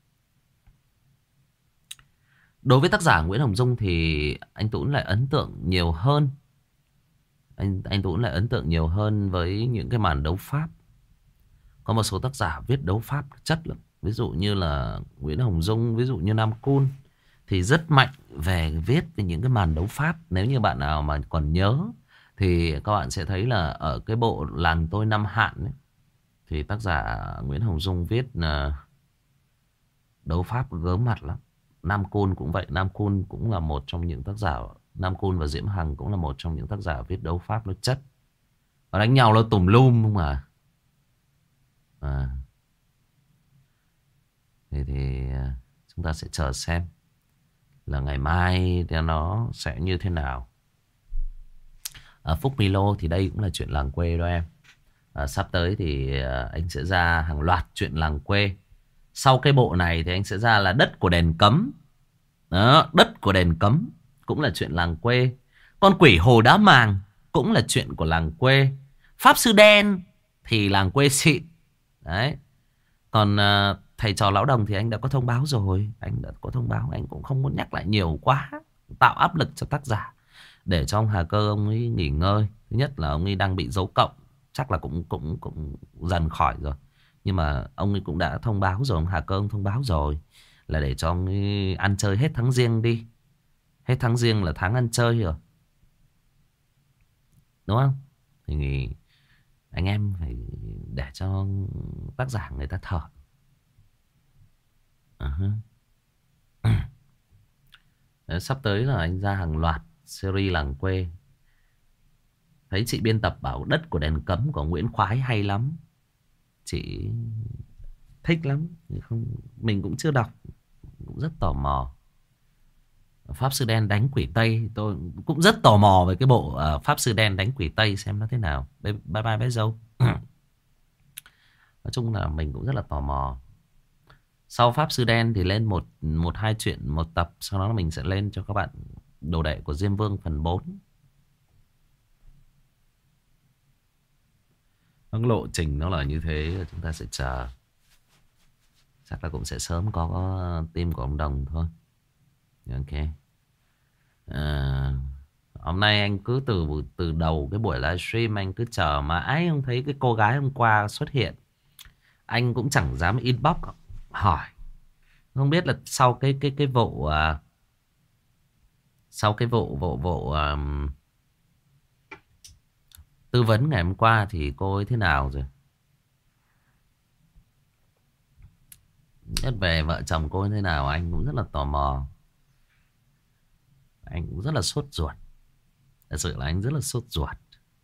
A: Đối với tác giả Nguyễn Hồng Dung thì anh Tún lại ấn tượng nhiều hơn. Anh Tún lại ấn tượng nhiều hơn với những cái màn đấu pháp. Có một số tác giả viết đấu pháp chất lắm. Ví dụ như là Nguyễn Hồng Dung, ví dụ như Nam Cun thì rất mạnh về viết về những cái màn đấu pháp. Nếu như bạn nào mà còn nhớ thì các bạn sẽ thấy là ở cái bộ Làng Tôi Năm Hạn ấy, thì tác giả Nguyễn Hồng Dung viết đấu pháp gớm mặt lắm. Nam Cun cũng vậy. Nam Cun cũng là một trong những tác giả. Nam Cun và Diễm Hằng cũng là một trong những tác giả viết đấu pháp nó chất. Và đánh nhau nó tùm lum không à. Thì chúng ta sẽ chờ xem là ngày mai thì nó sẽ như thế nào. Phúc Milo thì đây cũng là chuyện làng quê đó em. Sắp tới thì anh sẽ ra hàng loạt chuyện làng quê. Sau cái bộ này thì anh sẽ ra là Đất của Đền Cấm. Đó, Đất của Đền Cấm cũng là chuyện làng quê. Con Quỷ Hồ Đá Màng cũng là chuyện của làng quê. Pháp Sư Đen thì làng quê xịn. Đấy. Còn thầy trò Lão Đồng thì anh đã có thông báo rồi. Anh đã có thông báo. Anh cũng không muốn nhắc lại nhiều quá, tạo áp lực cho tác giả, để cho ông Hà Cơ ông ấy nghỉ ngơi. Thứ nhất là ông ấy đang bị dấu cộng. Chắc là cũng dần khỏi rồi. Nhưng mà ông ấy cũng đã thông báo rồi. Ông Hà Cơ ông thông báo rồi là để cho ông ấy ăn chơi hết tháng Giêng đi. Hết tháng Giêng là tháng ăn chơi rồi. đúng không? Thì anh em phải để cho tác giả người ta thở. Đấy, sắp tới là anh ra hàng loạt series làng quê. Thấy chị biên tập bảo Đất của đèn cấm của Nguyễn Khoái hay lắm. Chị thích lắm. Không, mình cũng chưa đọc, cũng rất tò mò. Pháp Sư Đen đánh quỷ Tây, tôi cũng rất tò mò về cái bộ Pháp Sư Đen đánh quỷ Tây xem nó thế nào. Bye bye bé dâu. Nói chung là mình cũng rất là tò mò. Sau Pháp Sư Đen thì lên một hai chuyện một tập. Sau đó mình sẽ lên cho các bạn Đồ Đệ của Diêm Vương phần 4. Nó lộ trình nó là như thế. Chúng ta sẽ chờ. Chắc là cũng sẽ sớm có team của ông Đồng thôi. Ok. Hôm nay anh cứ từ đầu cái buổi livestream anh cứ chờ mãi không thấy cái cô gái hôm qua xuất hiện. Anh cũng chẳng dám inbox hỏi. Không biết là sau cái vụ sau cái vụ tư vấn ngày hôm qua thì cô ấy thế nào rồi. Nhất về vợ chồng cô ấy thế nào anh cũng rất là tò mò. Anh cũng rất là sốt ruột. Thật sự là anh rất là sốt ruột.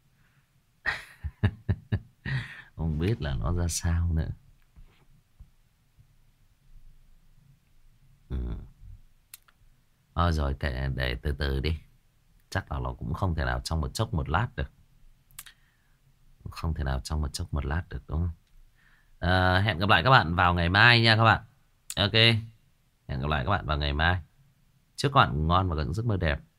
A: Không biết là nó ra sao nữa. Thôi rồi kệ, để từ từ đi. Chắc là nó cũng không thể nào trong một chốc một lát được. Không thể nào trong một chốc một lát được đúng không? Hẹn gặp lại các bạn vào ngày mai nha các bạn. Ok. Hẹn gặp lại các bạn vào ngày mai. Chúc các bạn ngủ ngon và có những giấc mơ đẹp.